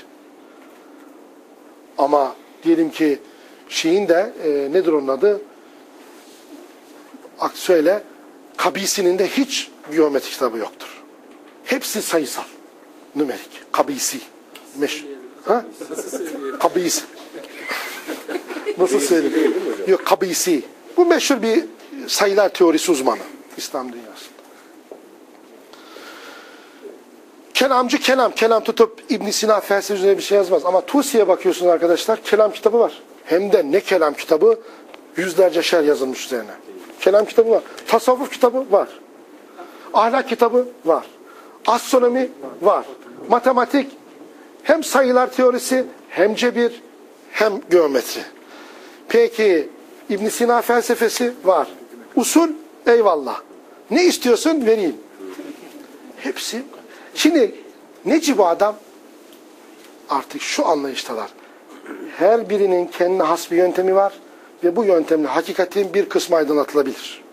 S1: Ama diyelim ki şeyin de e, nedir onun adı? Ak söyle. Kabisi'nin de hiç geometrik kitabı yoktur. Hepsi sayısal. Nümerik. Kabisi. Meş. Ha? Kabisi. Nasıl söyleyeyim? Yok, Kabisi. Bu meşhur bir sayılar teorisi uzmanı İslam dünyasında. Kelamcı kelam. Kelam tutup İbn Sina felsefe üzerine bir şey yazmaz. Ama Tusi'ye bakıyorsunuz arkadaşlar. Kelam kitabı var. Hem de ne kelam kitabı? Yüzlerce şer yazılmış üzerine. Kelam kitabı var. Tasavvuf kitabı var. Ahlak kitabı var. Astronomi var. Matematik, hem sayılar teorisi, hem cebir, hem geometri. Peki İbn Sina felsefesi var. Usul, eyvallah. Ne istiyorsun vereyim. Hepsi. Şimdi neci bu adam? Artık şu anlayıştalar. Her birinin kendine has bir yöntemi var ve bu yöntemle hakikatin bir kısmı aydınlatılabilir.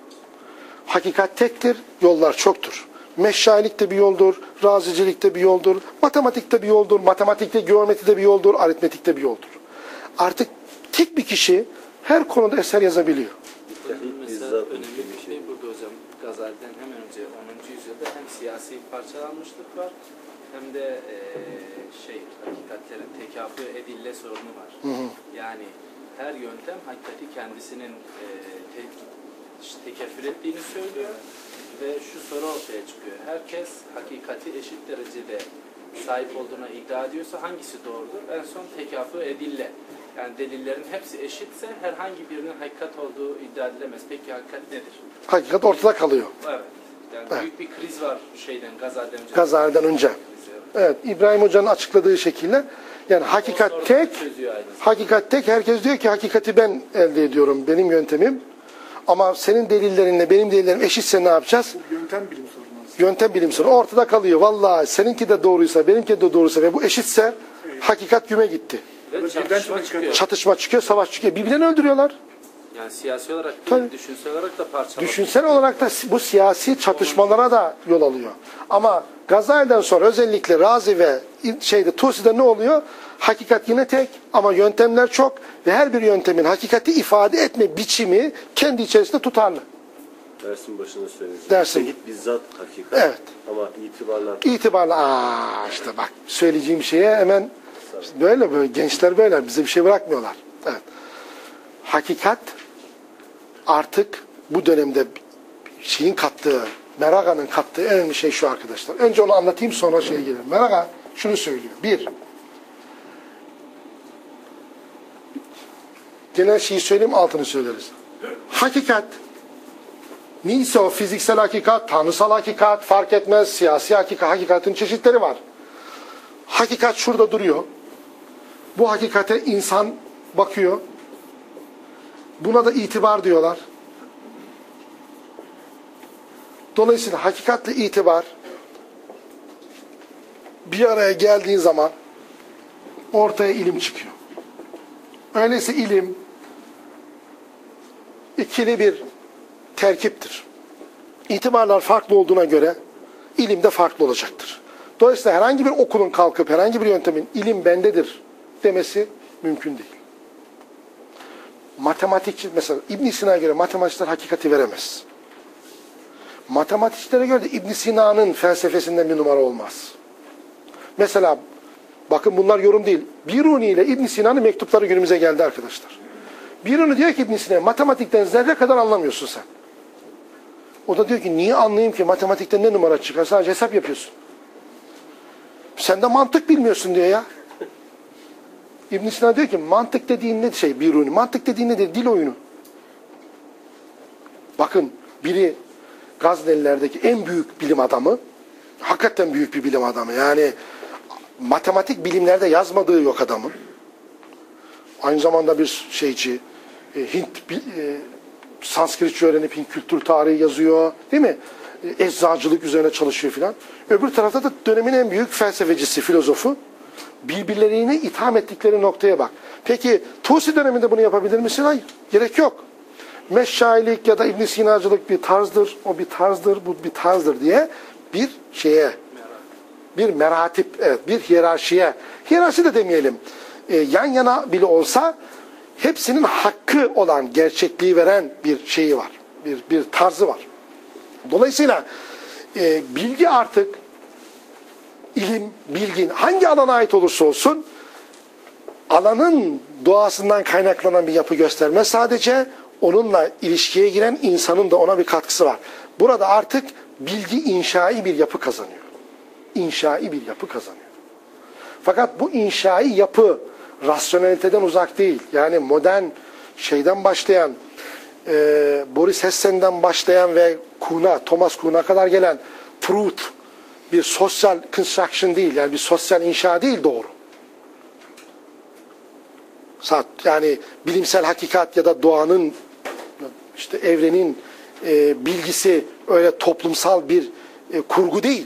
S1: Hakikat tektir, yollar çoktur. Meşşailik de bir yoldur, razicilik de bir yoldur, matematikte bir yoldur, matematikte, geometride bir yoldur, aritmetikte bir yoldur. Artık tek bir kişi her konuda eser yazabiliyor.
S2: Mesela önemli bir şey burada hocam. Gazali'den hemen önce onuncu yüzyılda hem siyasi parçalanmışlık var, hem de e, şey hakikatlerin tekafü edille sorunu var. Hı hı. Yani her yöntem hakikati kendisinin e, te, tekeffür ettiğini söylüyor ve şu soru ortaya çıkıyor. Herkes hakikati eşit derecede sahip olduğuna iddia ediyorsa hangisi doğrudur? En son tekafü edille. Yani delillerin hepsi eşitse herhangi birinin hakikat olduğu iddia edilemez. Peki hakikat nedir?
S1: Hakikat ortada kalıyor.
S2: Evet. Yani evet. Büyük bir kriz var şeyden, Gazali'den önce.
S1: Gazali'den önce. Evet, İbrahim Hoca'nın açıkladığı şekilde yani hakikat tek, hakikat tek, herkes diyor ki hakikati ben elde ediyorum, benim yöntemim. Ama senin delillerinle benim delillerim eşitse ne yapacağız?
S3: Yöntem bilim sorunu.
S1: Yöntem bilim sorunu. Ortada kalıyor. Vallahi seninki de doğruysa, benimki de doğruysa ve bu eşitse evet. Hakikat güme gitti.
S2: Evet, çatışma çıkıyor.
S1: Çatışma çıkıyor, savaş çıkıyor. Birbirlerini öldürüyorlar.
S2: Yani siyasi olarak değil, düşünsel olarak da parçalanıyor.
S1: Düşünsel olarak da bu siyasi çatışmalara da yol alıyor. Ama Gazali'den sonra özellikle Razi ve şeyde Tusi'de ne oluyor? Hakikat yine tek ama yöntemler çok ve her bir yöntemin hakikati ifade etme biçimi kendi içerisinde tutarlı.
S4: Dersin başında söylediniz.
S1: Dersin.
S4: Tevhid bizzat hakikat.
S1: Evet.
S4: Ama itibarlar...
S1: İtibarla, aa işte bak söyleyeceğim şeye hemen işte böyle böyle gençler böyle bize bir şey bırakmıyorlar. Evet. Hakikat artık bu dönemde şeyin kattığı, Meraga'nın kattığı en önemli şey şu arkadaşlar. Önce onu anlatayım sonra şeye gelelim. Meraga şunu söylüyor. Bir, genel şeyi söyleyeyim altını söyleriz. hakikat neyse o fiziksel hakikat, tanrısal hakikat fark etmez, siyasi hakikat, hakikatin çeşitleri var. Hakikat şurada duruyor. Bu hakikate insan bakıyor. Buna da itibar diyorlar. Dolayısıyla hakikatle itibar bir araya geldiği zaman ortaya ilim çıkıyor. Öyleyse ilim ikili bir terkiptir. İtibarlar farklı olduğuna göre ilim de farklı olacaktır. Dolayısıyla herhangi bir okulun kalkıp herhangi bir yöntemin ilim bendedir demesi mümkün değil. Matematikçi mesela İbn Sina'ya göre matematikçiler hakikati veremez. Matematikçilere göre de İbn Sina'nın felsefesinden bir numara olmaz. Mesela bakın bunlar yorum değil. Biruni ile İbn Sina'nın mektupları günümüze geldi arkadaşlar. Biruni diyor ki İbn Sina, matematikten zerre kadar anlamıyorsun sen. O da diyor ki niye anlayayım ki matematikten ne numara çıkar, sadece hesap yapıyorsun. Sen de mantık bilmiyorsun diyor ya. İbn Sina diyor ki mantık dediğin ne şey Biruni? Mantık dediğin nedir? Dil oyunu. Bakın biri Gaznelilerdeki en büyük bilim adamı, hakikaten büyük bir bilim adamı. Yani matematik bilimlerde yazmadığı yok adamın. Aynı zamanda bir şeyci, e, Hint e, Sanskritçe öğrenip Hint kültür tarihi yazıyor, değil mi? E, eczacılık üzerine çalışıyor filan. Öbür tarafta da dönemin en büyük felsefecisi, filozofu. Birbirlerini itham ettikleri noktaya bak. Peki Tusi döneminde bunu yapabilir misin? Hayır. Gerek yok. Meşşailik ya da İbn Sinacılık bir tarzdır, o bir tarzdır, bu bir tarzdır diye bir şeye, bir meratip, evet, bir hiyerarşiye, hiyerarşi de demeyelim, e, yan yana bile olsa hepsinin hakkı olan, gerçekliği veren bir şeyi var, bir, bir tarzı var. Dolayısıyla e, bilgi artık, ilim, bilgin hangi alana ait olursa olsun, alanın doğasından kaynaklanan bir yapı göstermez sadece, onunla ilişkiye giren insanın da ona bir katkısı var. Burada artık bilgi inşai bir yapı kazanıyor. İnşai bir yapı kazanıyor. Fakat bu inşai yapı rasyoneliteden uzak değil. Yani modern şeyden başlayan, e, Boris Hessen'den başlayan ve Kuhn'a, Thomas Kuhn'a kadar gelen truth, bir sosyal construction değil. Yani bir sosyal inşa değil doğru. Yani bilimsel hakikat ya da doğanın, işte evrenin e, bilgisi öyle toplumsal bir e, kurgu değil.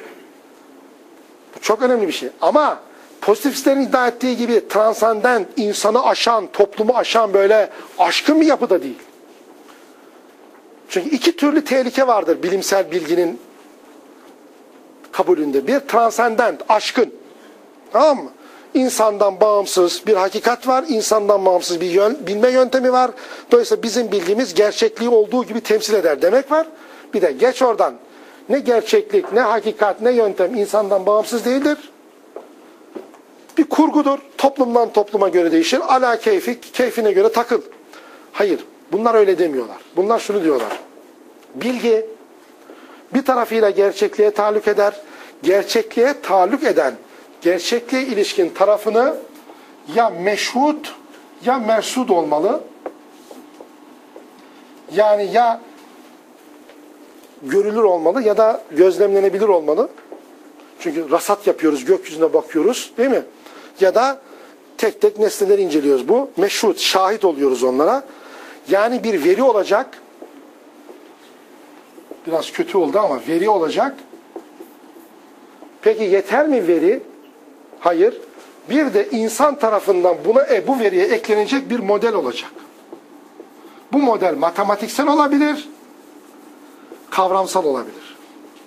S1: Bu çok önemli bir şey. Ama pozitifistlerin iddia ettiği gibi transandent, insanı aşan, toplumu aşan böyle aşkın bir yapı da değil. Çünkü iki türlü tehlike vardır bilimsel bilginin kabulünde. Bir transandent, aşkın. Tamam mı? İnsandan bağımsız bir hakikat var, insandan bağımsız bir yön, bilme yöntemi var. Dolayısıyla bizim bilgimiz gerçekliği olduğu gibi temsil eder demek var. Bir de geç oradan. Ne gerçeklik, ne hakikat, ne yöntem insandan bağımsız değildir. Bir kurgudur. Toplumdan topluma göre değişir. Ala keyfi, keyfine göre takıl. Hayır, bunlar öyle demiyorlar. Bunlar şunu diyorlar. Bilgi bir tarafıyla gerçekliğe taalluk eder. Gerçekliğe taalluk eden, gerçekliğe ilişkin tarafını ya meşhud ya mersud olmalı. Yani ya görülür olmalı ya da gözlemlenebilir olmalı. Çünkü rasat yapıyoruz, gökyüzüne bakıyoruz, değil mi? Ya da tek tek nesneleri inceliyoruz. Bu meşhud, şahit oluyoruz onlara. Yani bir veri olacak. Biraz kötü oldu ama veri olacak. Peki yeter mi veri? Hayır. Bir de insan tarafından buna e, bu veriye eklenecek bir model olacak. Bu model matematiksel olabilir, kavramsal olabilir.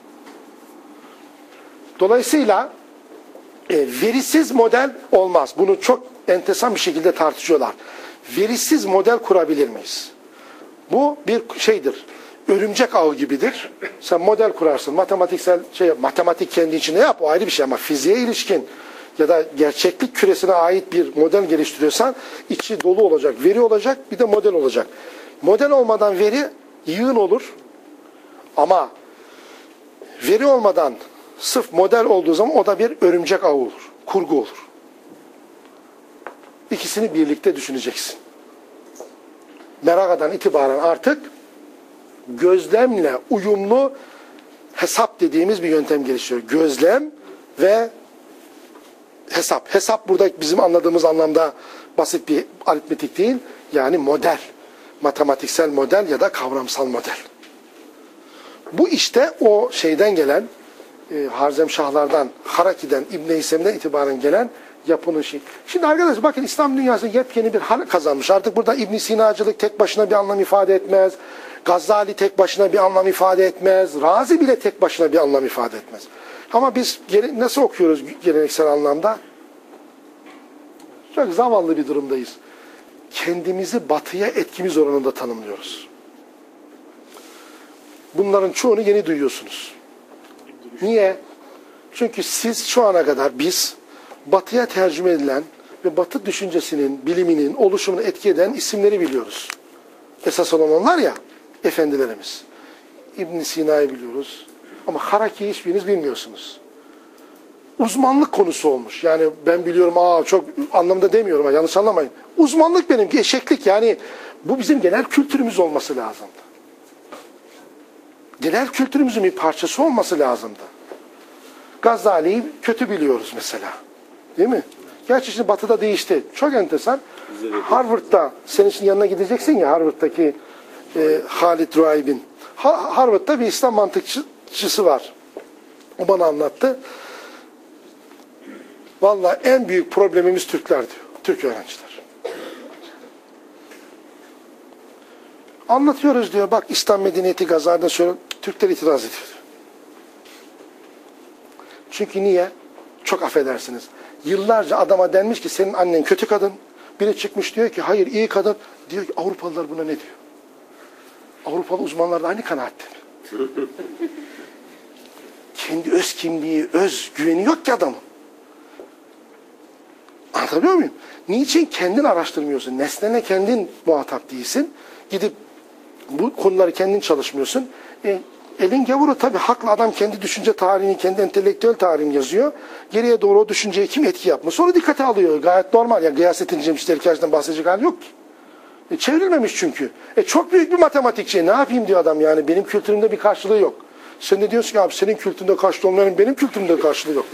S1: Dolayısıyla e, verisiz model olmaz. Bunu çok enteresan bir şekilde tartışıyorlar. Verisiz model kurabilir miyiz? Bu bir şeydir. Örümcek ağı gibidir. Sen model kurarsın. Matematiksel şey, matematik kendi içinde yap. O ayrı bir şey ama fiziğe ilişkin ya da gerçeklik küresine ait bir model geliştiriyorsan içi dolu olacak, veri olacak, bir de model olacak. Model olmadan veri yığın olur. Ama veri olmadan sırf model olduğu zaman o da bir örümcek ağı olur. Kurgu olur. İkisini birlikte düşüneceksin. Meraga'dan itibaren artık gözlemle uyumlu hesap dediğimiz bir yöntem gelişiyor. Gözlem ve hesap. Hesap burada bizim anladığımız anlamda basit bir aritmetik değil. Yani model. Matematiksel model ya da kavramsal model. Bu işte o şeyden gelen e, Harzemşahlardan, Haraki'den, İbn-i Heysem'den itibaren gelen yapının şey. Şimdi arkadaşlar bakın İslam dünyası yepyeni bir hal kazanmış. Artık burada İbn Sinacılık tek başına bir anlam ifade etmez. Gazali tek başına bir anlam ifade etmez. Razi bile tek başına bir anlam ifade etmez. Ama biz nasıl okuyoruz geleneksel anlamda? Çok zavallı bir durumdayız. Kendimizi batıya etkimiz oranında tanımlıyoruz. Bunların çoğunu yeni duyuyorsunuz. Niye? Çünkü siz şu ana kadar biz batıya tercüme edilen ve batı düşüncesinin, biliminin oluşumunu etki eden isimleri biliyoruz. Esas olan onlar ya, efendilerimiz. İbn Sina'yı biliyoruz. Ama Haraki'yi hiçbiriniz bilmiyorsunuz. Uzmanlık konusu olmuş. Yani ben biliyorum, aa çok anlamda demiyorum, ha, yanlış anlamayın. Uzmanlık benimki, eşeklik yani. Bu bizim genel kültürümüz olması lazımdı. Genel kültürümüzün bir parçası olması lazımdı. Gazali'yi kötü biliyoruz mesela. Değil mi? Gerçi şimdi batıda değişti. Çok enteresan. Harvard'da, senin için yanına gideceksin ya, Harvard'daki e, Halid Ruayb'in. Ha, Harvard'da bir İslam mantıkçısı var. O bana anlattı. Vallahi en büyük problemimiz Türkler diyor. Türk öğrenciler. Anlatıyoruz diyor. Bak İslam medeniyeti Gazali'den sonra Türkler itiraz ediyor. Çünkü niye? Çok affedersiniz. Yıllarca adama denmiş ki senin annen kötü kadın. Biri çıkmış diyor ki hayır iyi kadın. Diyor ki Avrupalılar buna ne diyor? Avrupalı uzmanlar da aynı kanaatte. Kendi öz kimliği, öz güveni yok ki adamın. Anlatabiliyor muyum? Niçin kendin araştırmıyorsun? Nesnene kendin muhatap değilsin. Gidip bu konuları kendin çalışmıyorsun. E, elin gavuru tabii haklı, adam kendi düşünce tarihini, kendi entelektüel tarihini yazıyor. Geriye doğru o düşünceye kim etki yapmış? Sonra dikkate alıyor. Gayet normal. Yani Gıyasettin Cemşit Erkaç'tan bahsedecek hali yok ki. E, çevrilmemiş çünkü. E, çok büyük bir matematikçi. Ne yapayım diyor adam yani. Benim kültürümde bir karşılığı yok. Sen de diyorsun ki abi senin kültüründe karşılığı olmayan benim kültürümde karşılığı yok.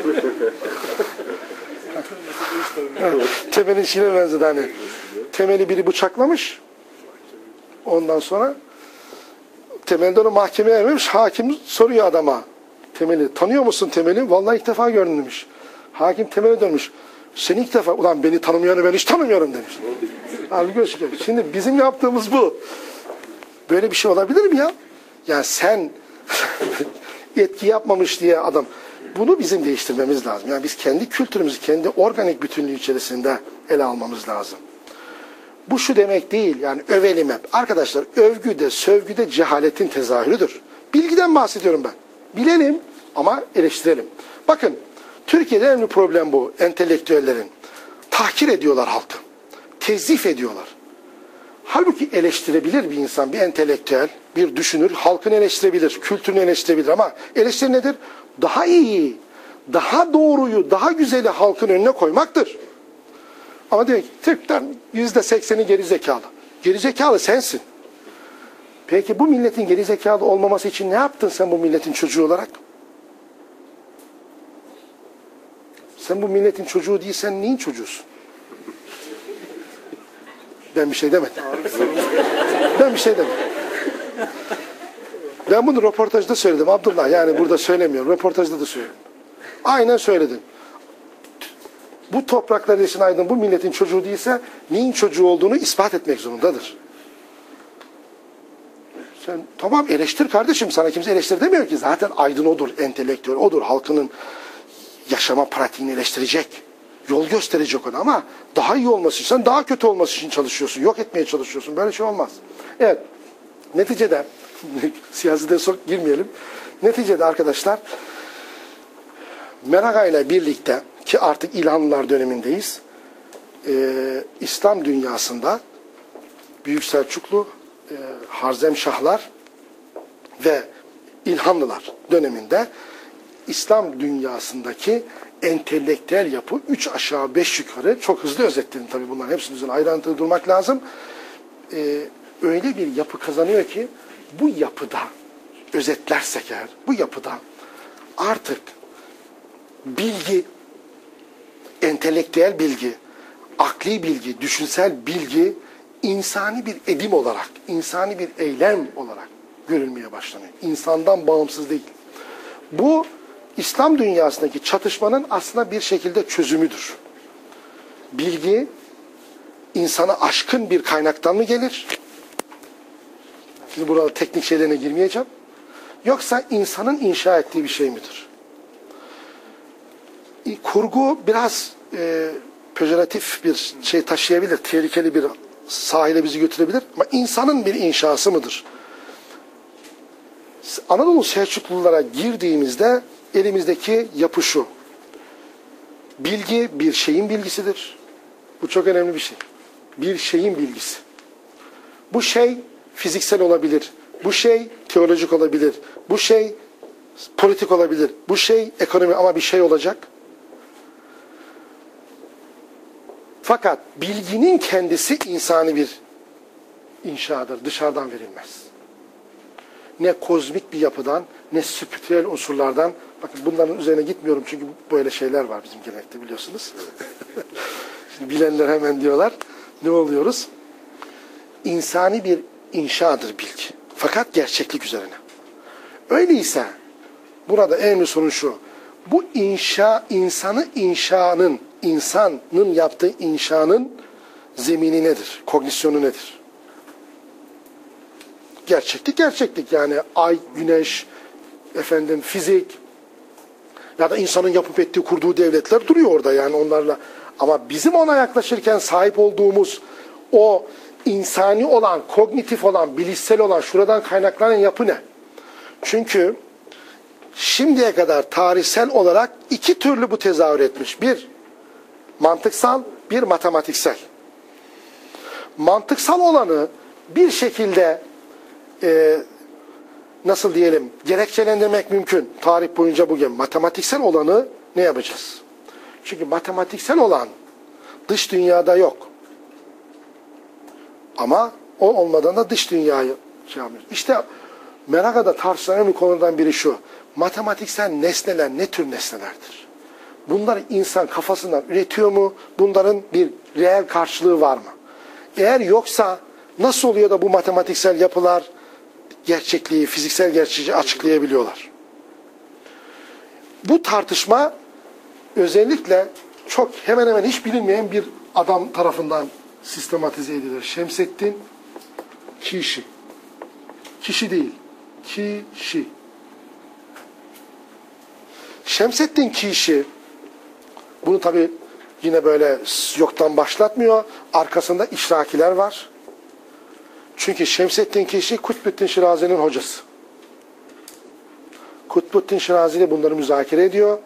S1: Temel'in şeyine benzedi hani. Temel'i biri bıçaklamış. Ondan sonra Temel'den onu mahkemeye vermiş. Hakim soruyor adama. Temel'i. Tanıyor musun Temel'i? Vallahi ilk defa gördüm demiş. Hakim Temel'e dönmüş. Seni ilk defa, ulan beni tanımayanı ben hiç tanımıyorum demiş. Abi görüşürüz. Şimdi bizim yaptığımız bu. Böyle bir şey olabilir mi ya? Yani sen etki yapmamış diye adam. Bunu bizim değiştirmemiz lazım. Yani biz kendi kültürümüzü, kendi organik bütünlüğü içerisinde ele almamız lazım. Bu şu demek değil, yani övelim hep. Arkadaşlar övgüde, sövgüde cehaletin tezahürüdür. Bilgiden bahsediyorum ben. Bilelim ama eleştirelim. Bakın, Türkiye'de en büyük problem bu, entelektüellerin. Tahkir ediyorlar halkı. Tezif ediyorlar. Halbuki eleştirebilir bir insan, bir entelektüel, bir düşünür, halkını eleştirebilir, kültürünü eleştirebilir ama eleştiri nedir? Daha iyi, daha doğruyu, daha güzeli halkın önüne koymaktır. Ama diyor ki Türkler yüzde sekseni gerizekalı. Gerizekalı sensin. Peki bu milletin gerizekalı olmaması için ne yaptın sen bu milletin çocuğu olarak? Sen bu milletin çocuğu değilsen neyin çocuğusun? Ben bir şey demedim. Ben bir şey demedim. Ben bunu röportajda söyledim Abdullah. Yani burada söylemiyorum. Röportajda da söyledim. Aynen söyledim. Bu topraklar için aydın bu milletin çocuğu değilse neyin çocuğu olduğunu ispat etmek zorundadır. Sen tamam eleştir kardeşim, sana kimse eleştir demiyor ki. Zaten aydın odur, entelektüel odur. Halkının yaşama pratiğini eleştirecek. Yol gösterecek ona ama daha iyi olması için, sen daha kötü olması için çalışıyorsun. Yok etmeye çalışıyorsun. Böyle şey olmaz. Evet. Neticede siyasete sok girmeyelim. Neticede arkadaşlar Meraga ile birlikte ki artık İlhanlılar dönemindeyiz. Ee, İslam dünyasında Büyük Selçuklu, e, Harzemşahlar ve İlhanlılar döneminde İslam dünyasındaki entelektüel yapı üç aşağı beş yukarı, çok hızlı özetledim tabii bunların hepsinin üzerine ayrıntılı durmak lazım. e, öyle bir yapı kazanıyor ki bu yapıda, özetlersek eğer, bu yapıda artık bilgi, entelektüel bilgi, akli bilgi, düşünsel bilgi insani bir edim olarak, insani bir eylem olarak görülmeye başlanıyor. İnsandan bağımsız değil. Bu İslam dünyasındaki çatışmanın aslında bir şekilde çözümüdür. Bilgi insana aşkın bir kaynaktan mı gelir? Şimdi burada teknik şeylerine girmeyeceğim. Yoksa insanın inşa ettiği bir şey midir? Kurgu biraz e, pejoratif bir şey taşıyabilir, tehlikeli bir sahile bizi götürebilir ama insanın bir inşası mıdır? Anadolu Selçuklulara girdiğimizde elimizdeki yapı şu. Bilgi bir şeyin bilgisidir. Bu çok önemli bir şey. Bir şeyin bilgisi. Bu şey fiziksel olabilir. Bu şey teolojik olabilir. Bu şey politik olabilir. Bu şey ekonomi ama bir şey olacak. Fakat bilginin kendisi insani bir inşadır. Dışarıdan verilmez. Ne kozmik bir yapıdan, ne spiritüel unsurlardan. Bakın bunların üzerine gitmiyorum çünkü böyle şeyler var bizim gelenekte biliyorsunuz. Şimdi bilenler hemen diyorlar. Ne oluyoruz? İnsani bir inşadır bilgi. Fakat gerçeklik üzerine. Öyleyse burada en önemli sorun şu. Bu inşa, insanı inşanın, insanın yaptığı inşanın zemini nedir? Kognisyonu nedir? Gerçeklik, gerçeklik. Yani ay, güneş, efendim fizik ya da insanın yapıp ettiği, kurduğu devletler duruyor orada yani onlarla. Ama bizim ona yaklaşırken sahip olduğumuz o insani olan, kognitif olan, bilişsel olan, şuradan kaynaklanan yapı ne? Çünkü şimdiye kadar tarihsel olarak iki türlü bu tezahür etmiş. Bir, mantıksal, bir matematiksel. Mantıksal olanı bir şekilde e, nasıl diyelim, gerekçelendirmek mümkün. Tarih boyunca bugün matematiksel olanı ne yapacağız? Çünkü matematiksel olan dış dünyada yok. Ama o olmadan da dış dünyayı şey yapıyoruz. İşte merakla tartışılan bir konudan biri şu. Matematiksel nesneler ne tür nesnelerdir? Bunları insan kafasından üretiyor mu? Bunların bir reel karşılığı var mı? Eğer yoksa nasıl oluyor da bu matematiksel yapılar gerçekliği, fiziksel gerçeği açıklayabiliyorlar? Bu tartışma özellikle çok hemen hemen hiç bilinmeyen bir adam tarafından sistematize edilir. Şemseddin Kişi. Kişi değil. Kişi. Şemseddin Kişi bunu tabi yine böyle yoktan başlatmıyor. Arkasında işrakiler var. Çünkü Şemseddin Kişi Kutbuddin Şirazi'nin hocası. Kutbuddin Şirazi ile bunları müzakere ediyor.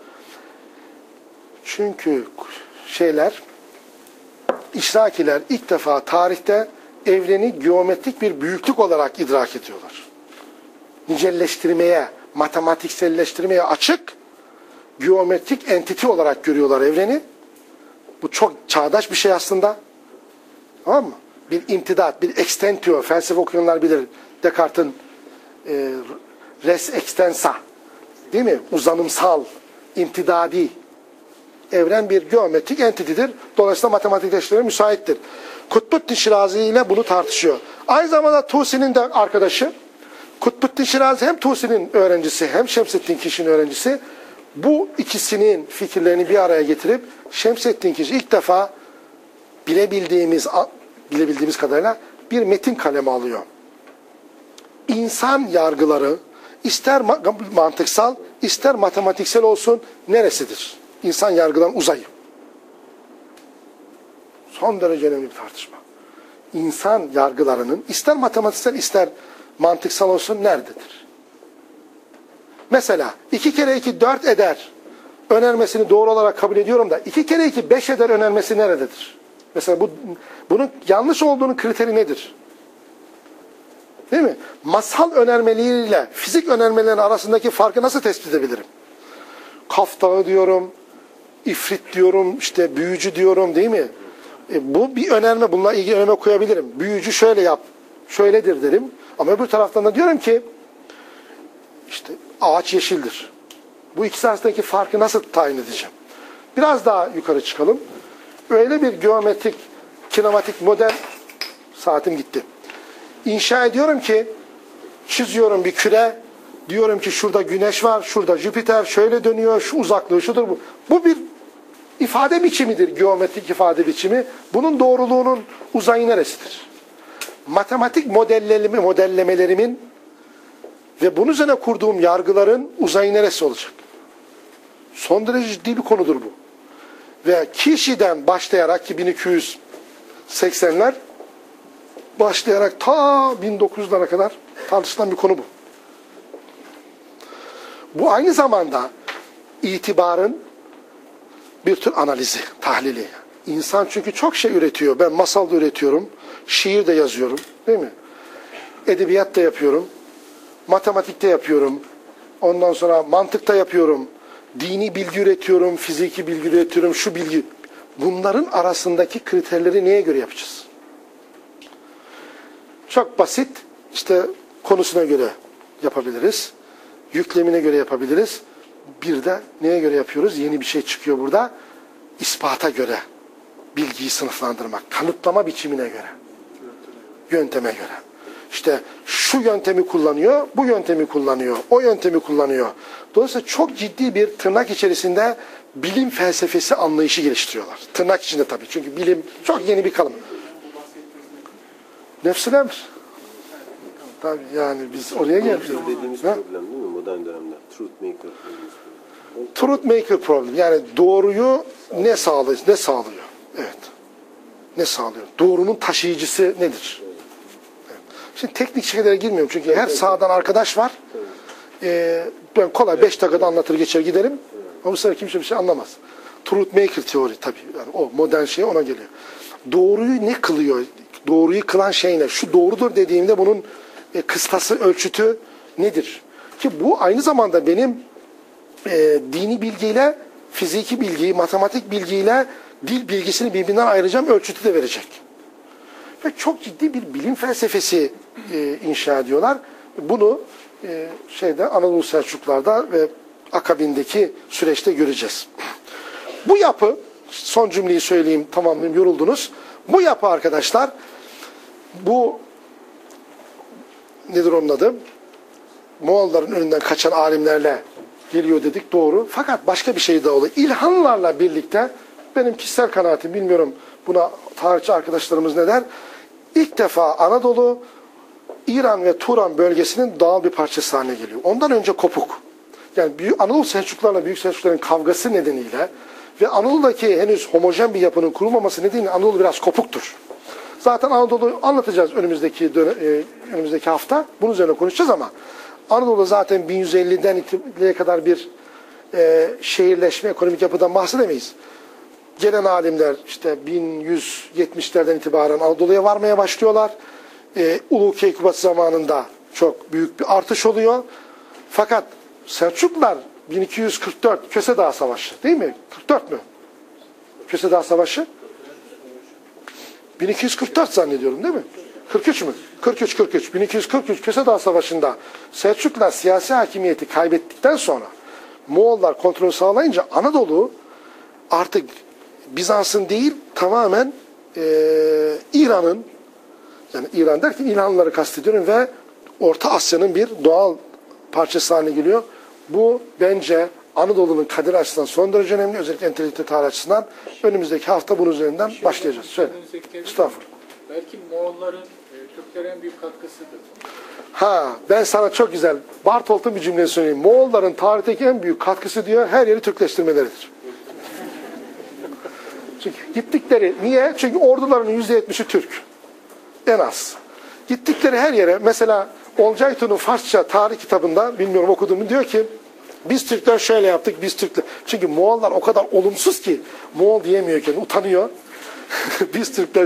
S1: Çünkü şeyler, işrakiler ilk defa tarihte evreni geometrik bir büyüklük olarak idrak ediyorlar. Nicelleştirmeye, matematikselleştirmeye açık, geometrik entity olarak görüyorlar evreni. Bu çok çağdaş bir şey aslında. Tamam mı? Bir imtidat, bir extentio, felsefe okuyanlar bilir. Descartes'in e, res extensa, değil mi? Uzanımsal, imtidadi. Evren bir geometrik entity'dir. Dolayısıyla matematikleştirmeye müsaittir. Kutbuddin Şirazi ile bunu tartışıyor. Aynı zamanda Tusi'nin de arkadaşı. Kutbuddin Şirazi hem Tusi'nin öğrencisi hem Şemseddin Kişi'nin öğrencisi. Bu ikisinin fikirlerini bir araya getirip Şemseddin Kişi ilk defa bilebildiğimiz bilebildiğimiz kadarıyla bir metin kaleme alıyor. İnsan yargıları ister mantıksal ister matematiksel olsun neresidir? İnsan yargıdan uzayı. Son derece önemli bir tartışma. İnsan yargılarının ister matematiksel ister mantıksal olsun nerededir? Mesela iki kere iki dört eder önermesini doğru olarak kabul ediyorum da iki kere iki beş eder önermesi nerededir? Mesela bu, bunun yanlış olduğunun kriteri nedir? Değil mi? Masal önermeleriyle fizik önermelerinin arasındaki farkı nasıl tespit edebilirim? Kaf Dağı diyorum, ifrit diyorum, işte büyücü diyorum değil mi? E, bu bir önerme. Bununla ilgili önerme koyabilirim. Büyücü şöyle yap, şöyledir derim. Ama öbür taraftan da diyorum ki işte ağaç yeşildir. Bu ikisi arasındaki farkı nasıl tayin edeceğim? Biraz daha yukarı çıkalım. Öyle bir geometrik, kinematik model, saatim gitti. İnşa ediyorum ki, çiziyorum bir küre, diyorum ki şurada Güneş var, şurada Jüpiter, şöyle dönüyor, şu uzaklığı şudur bu. Bu bir ifade biçimidir, geometrik ifade biçimi. Bunun doğruluğunun uzayı neresidir? Matematik modellerimi, modellemelerimin ve bunun üzerine kurduğum yargıların uzayı neresi olacak? Son derece ciddi bir konudur bu. Ve kişiden başlayarak ki bin iki yüz seksenler başlayarak ta bin dokuz yüzlere kadar tartışılan bir konu bu. Bu aynı zamanda itibarın bir tür analizi, tahlili. İnsan çünkü çok şey üretiyor. Ben masal da üretiyorum, şiir de yazıyorum, değil mi? Edebiyat da yapıyorum, matematikte yapıyorum, ondan sonra mantıkta yapıyorum, dini bilgi üretiyorum, fiziki bilgi üretiyorum, şu bilgi. Bunların arasındaki kriterleri neye göre yapacağız? Çok basit, işte konusuna göre yapabiliriz, yüklemine göre yapabiliriz. Bir de neye göre yapıyoruz? Yeni bir şey çıkıyor burada. İspata göre bilgiyi sınıflandırmak, kanıtlama biçimine göre, yönteme göre. İşte şu yöntemi kullanıyor, bu yöntemi kullanıyor, o yöntemi kullanıyor. Dolayısıyla çok ciddi bir tırnak içerisinde bilim felsefesi anlayışı geliştiriyorlar. Tırnak içinde tabii. Çünkü bilim çok yeni bir kavram. Nefs-i emr. Tabii yani biz oraya geldik.
S4: Dediğimiz
S1: ha?
S4: problem değil mi modern dönemde? Truth maker.
S1: Truth maker problem. Yani doğruyu ne sağlıyor? Ne sağlıyor? Evet. Ne sağlıyor? Doğrunun taşıyıcısı nedir? Evet. Şimdi teknik şeylere girmiyorum çünkü her sahadan arkadaş var. Ee, ben kolay beş dakikada anlatır geçer giderim. Ama bu sefer kimse bir şey anlamaz. Truth maker teori tabii. Yani o modern şey ona geliyor. Doğruyu ne kılıyor? Doğruyu kılan şey ne? Şu doğrudur dediğimde bunun e, kıstası, ölçütü nedir? Ki bu aynı zamanda benim e, dini bilgiyle, fiziki bilgiyi, matematik bilgiyle dil bilgisini birbirinden ayıracağım, ölçütü de verecek. Ve çok ciddi bir bilim felsefesi e, inşa ediyorlar. Bunu e, şeyde Anadolu Selçuklularda ve akabindeki süreçte göreceğiz. Bu yapı, son cümleyi söyleyeyim, tamamlayayım, yoruldunuz. Bu yapı arkadaşlar, bu nedir onun adı? Moğolların önünden kaçan alimlerle geliyor dedik, doğru. Fakat başka bir şey daha oluyor. İlhanlarla birlikte, benim kişisel kanaatim, bilmiyorum buna tarihçi arkadaşlarımız ne der, İlk defa Anadolu, İran ve Turan bölgesinin doğal bir parçası haline geliyor. Ondan önce kopuk. Yani büyük, Anadolu Selçuklularla Büyük Selçukluların kavgası nedeniyle ve Anadolu'daki henüz homojen bir yapının kurulmaması nedeniyle Anadolu biraz kopuktur. Zaten Anadolu'yu anlatacağız önümüzdeki dönem, e, önümüzdeki hafta. Bunun üzerine konuşacağız ama Anadolu zaten bin yüz elliden itibariyle kadar bir e, şehirleşme, ekonomik yapıdan bahsedemeyiz. Gelen alimler işte bin yüz yetmişlerden itibaren Anadolu'ya varmaya başlıyorlar. E, Ulu Keykubat zamanında çok büyük bir artış oluyor. Fakat Selçuklular bin iki yüz kırk dört Köse Dağı Savaşı değil mi? kırk dört mü? Köse Dağı Savaşı? bin iki yüz kırk dört zannediyorum değil mi? kırk üç mü? kırk üç kırk üç. bin iki yüz kırk üç Köse Dağı Savaşı'nda Selçuklular siyasi hakimiyeti kaybettikten sonra Moğollar kontrolü sağlayınca Anadolu artık Bizans'ın değil tamamen e, İran'ın, yani İran derken İlhanlıları kastediyorum ve Orta Asya'nın bir doğal parçası haline geliyor. Bu bence Anadolu'nun kaderi açısından son derece önemli. Özellikle entelektüel tarih açısından. Önümüzdeki hafta bunun üzerinden şey, başlayacağız. Söyle. Estağfurullah.
S3: Belki Moğolların e, Türklere en büyük katkısıdır.
S1: Ha, ben sana çok güzel Bartolt'un bir cümle söyleyeyim. Moğolların tarihteki en büyük katkısı diyor, her yeri Türkleştirmeleridir. Çünkü gittikleri, niye? Çünkü ordularının yüzde yetmişi Türk. En az. Gittikleri her yere, mesela Olcaytu'nun Farsça tarih kitabında, bilmiyorum okudun mu, diyor ki biz Türkler şöyle yaptık, biz Türkler. Çünkü Moğollar o kadar olumsuz ki Moğol diyemiyor kendini, utanıyor. Biz Türkler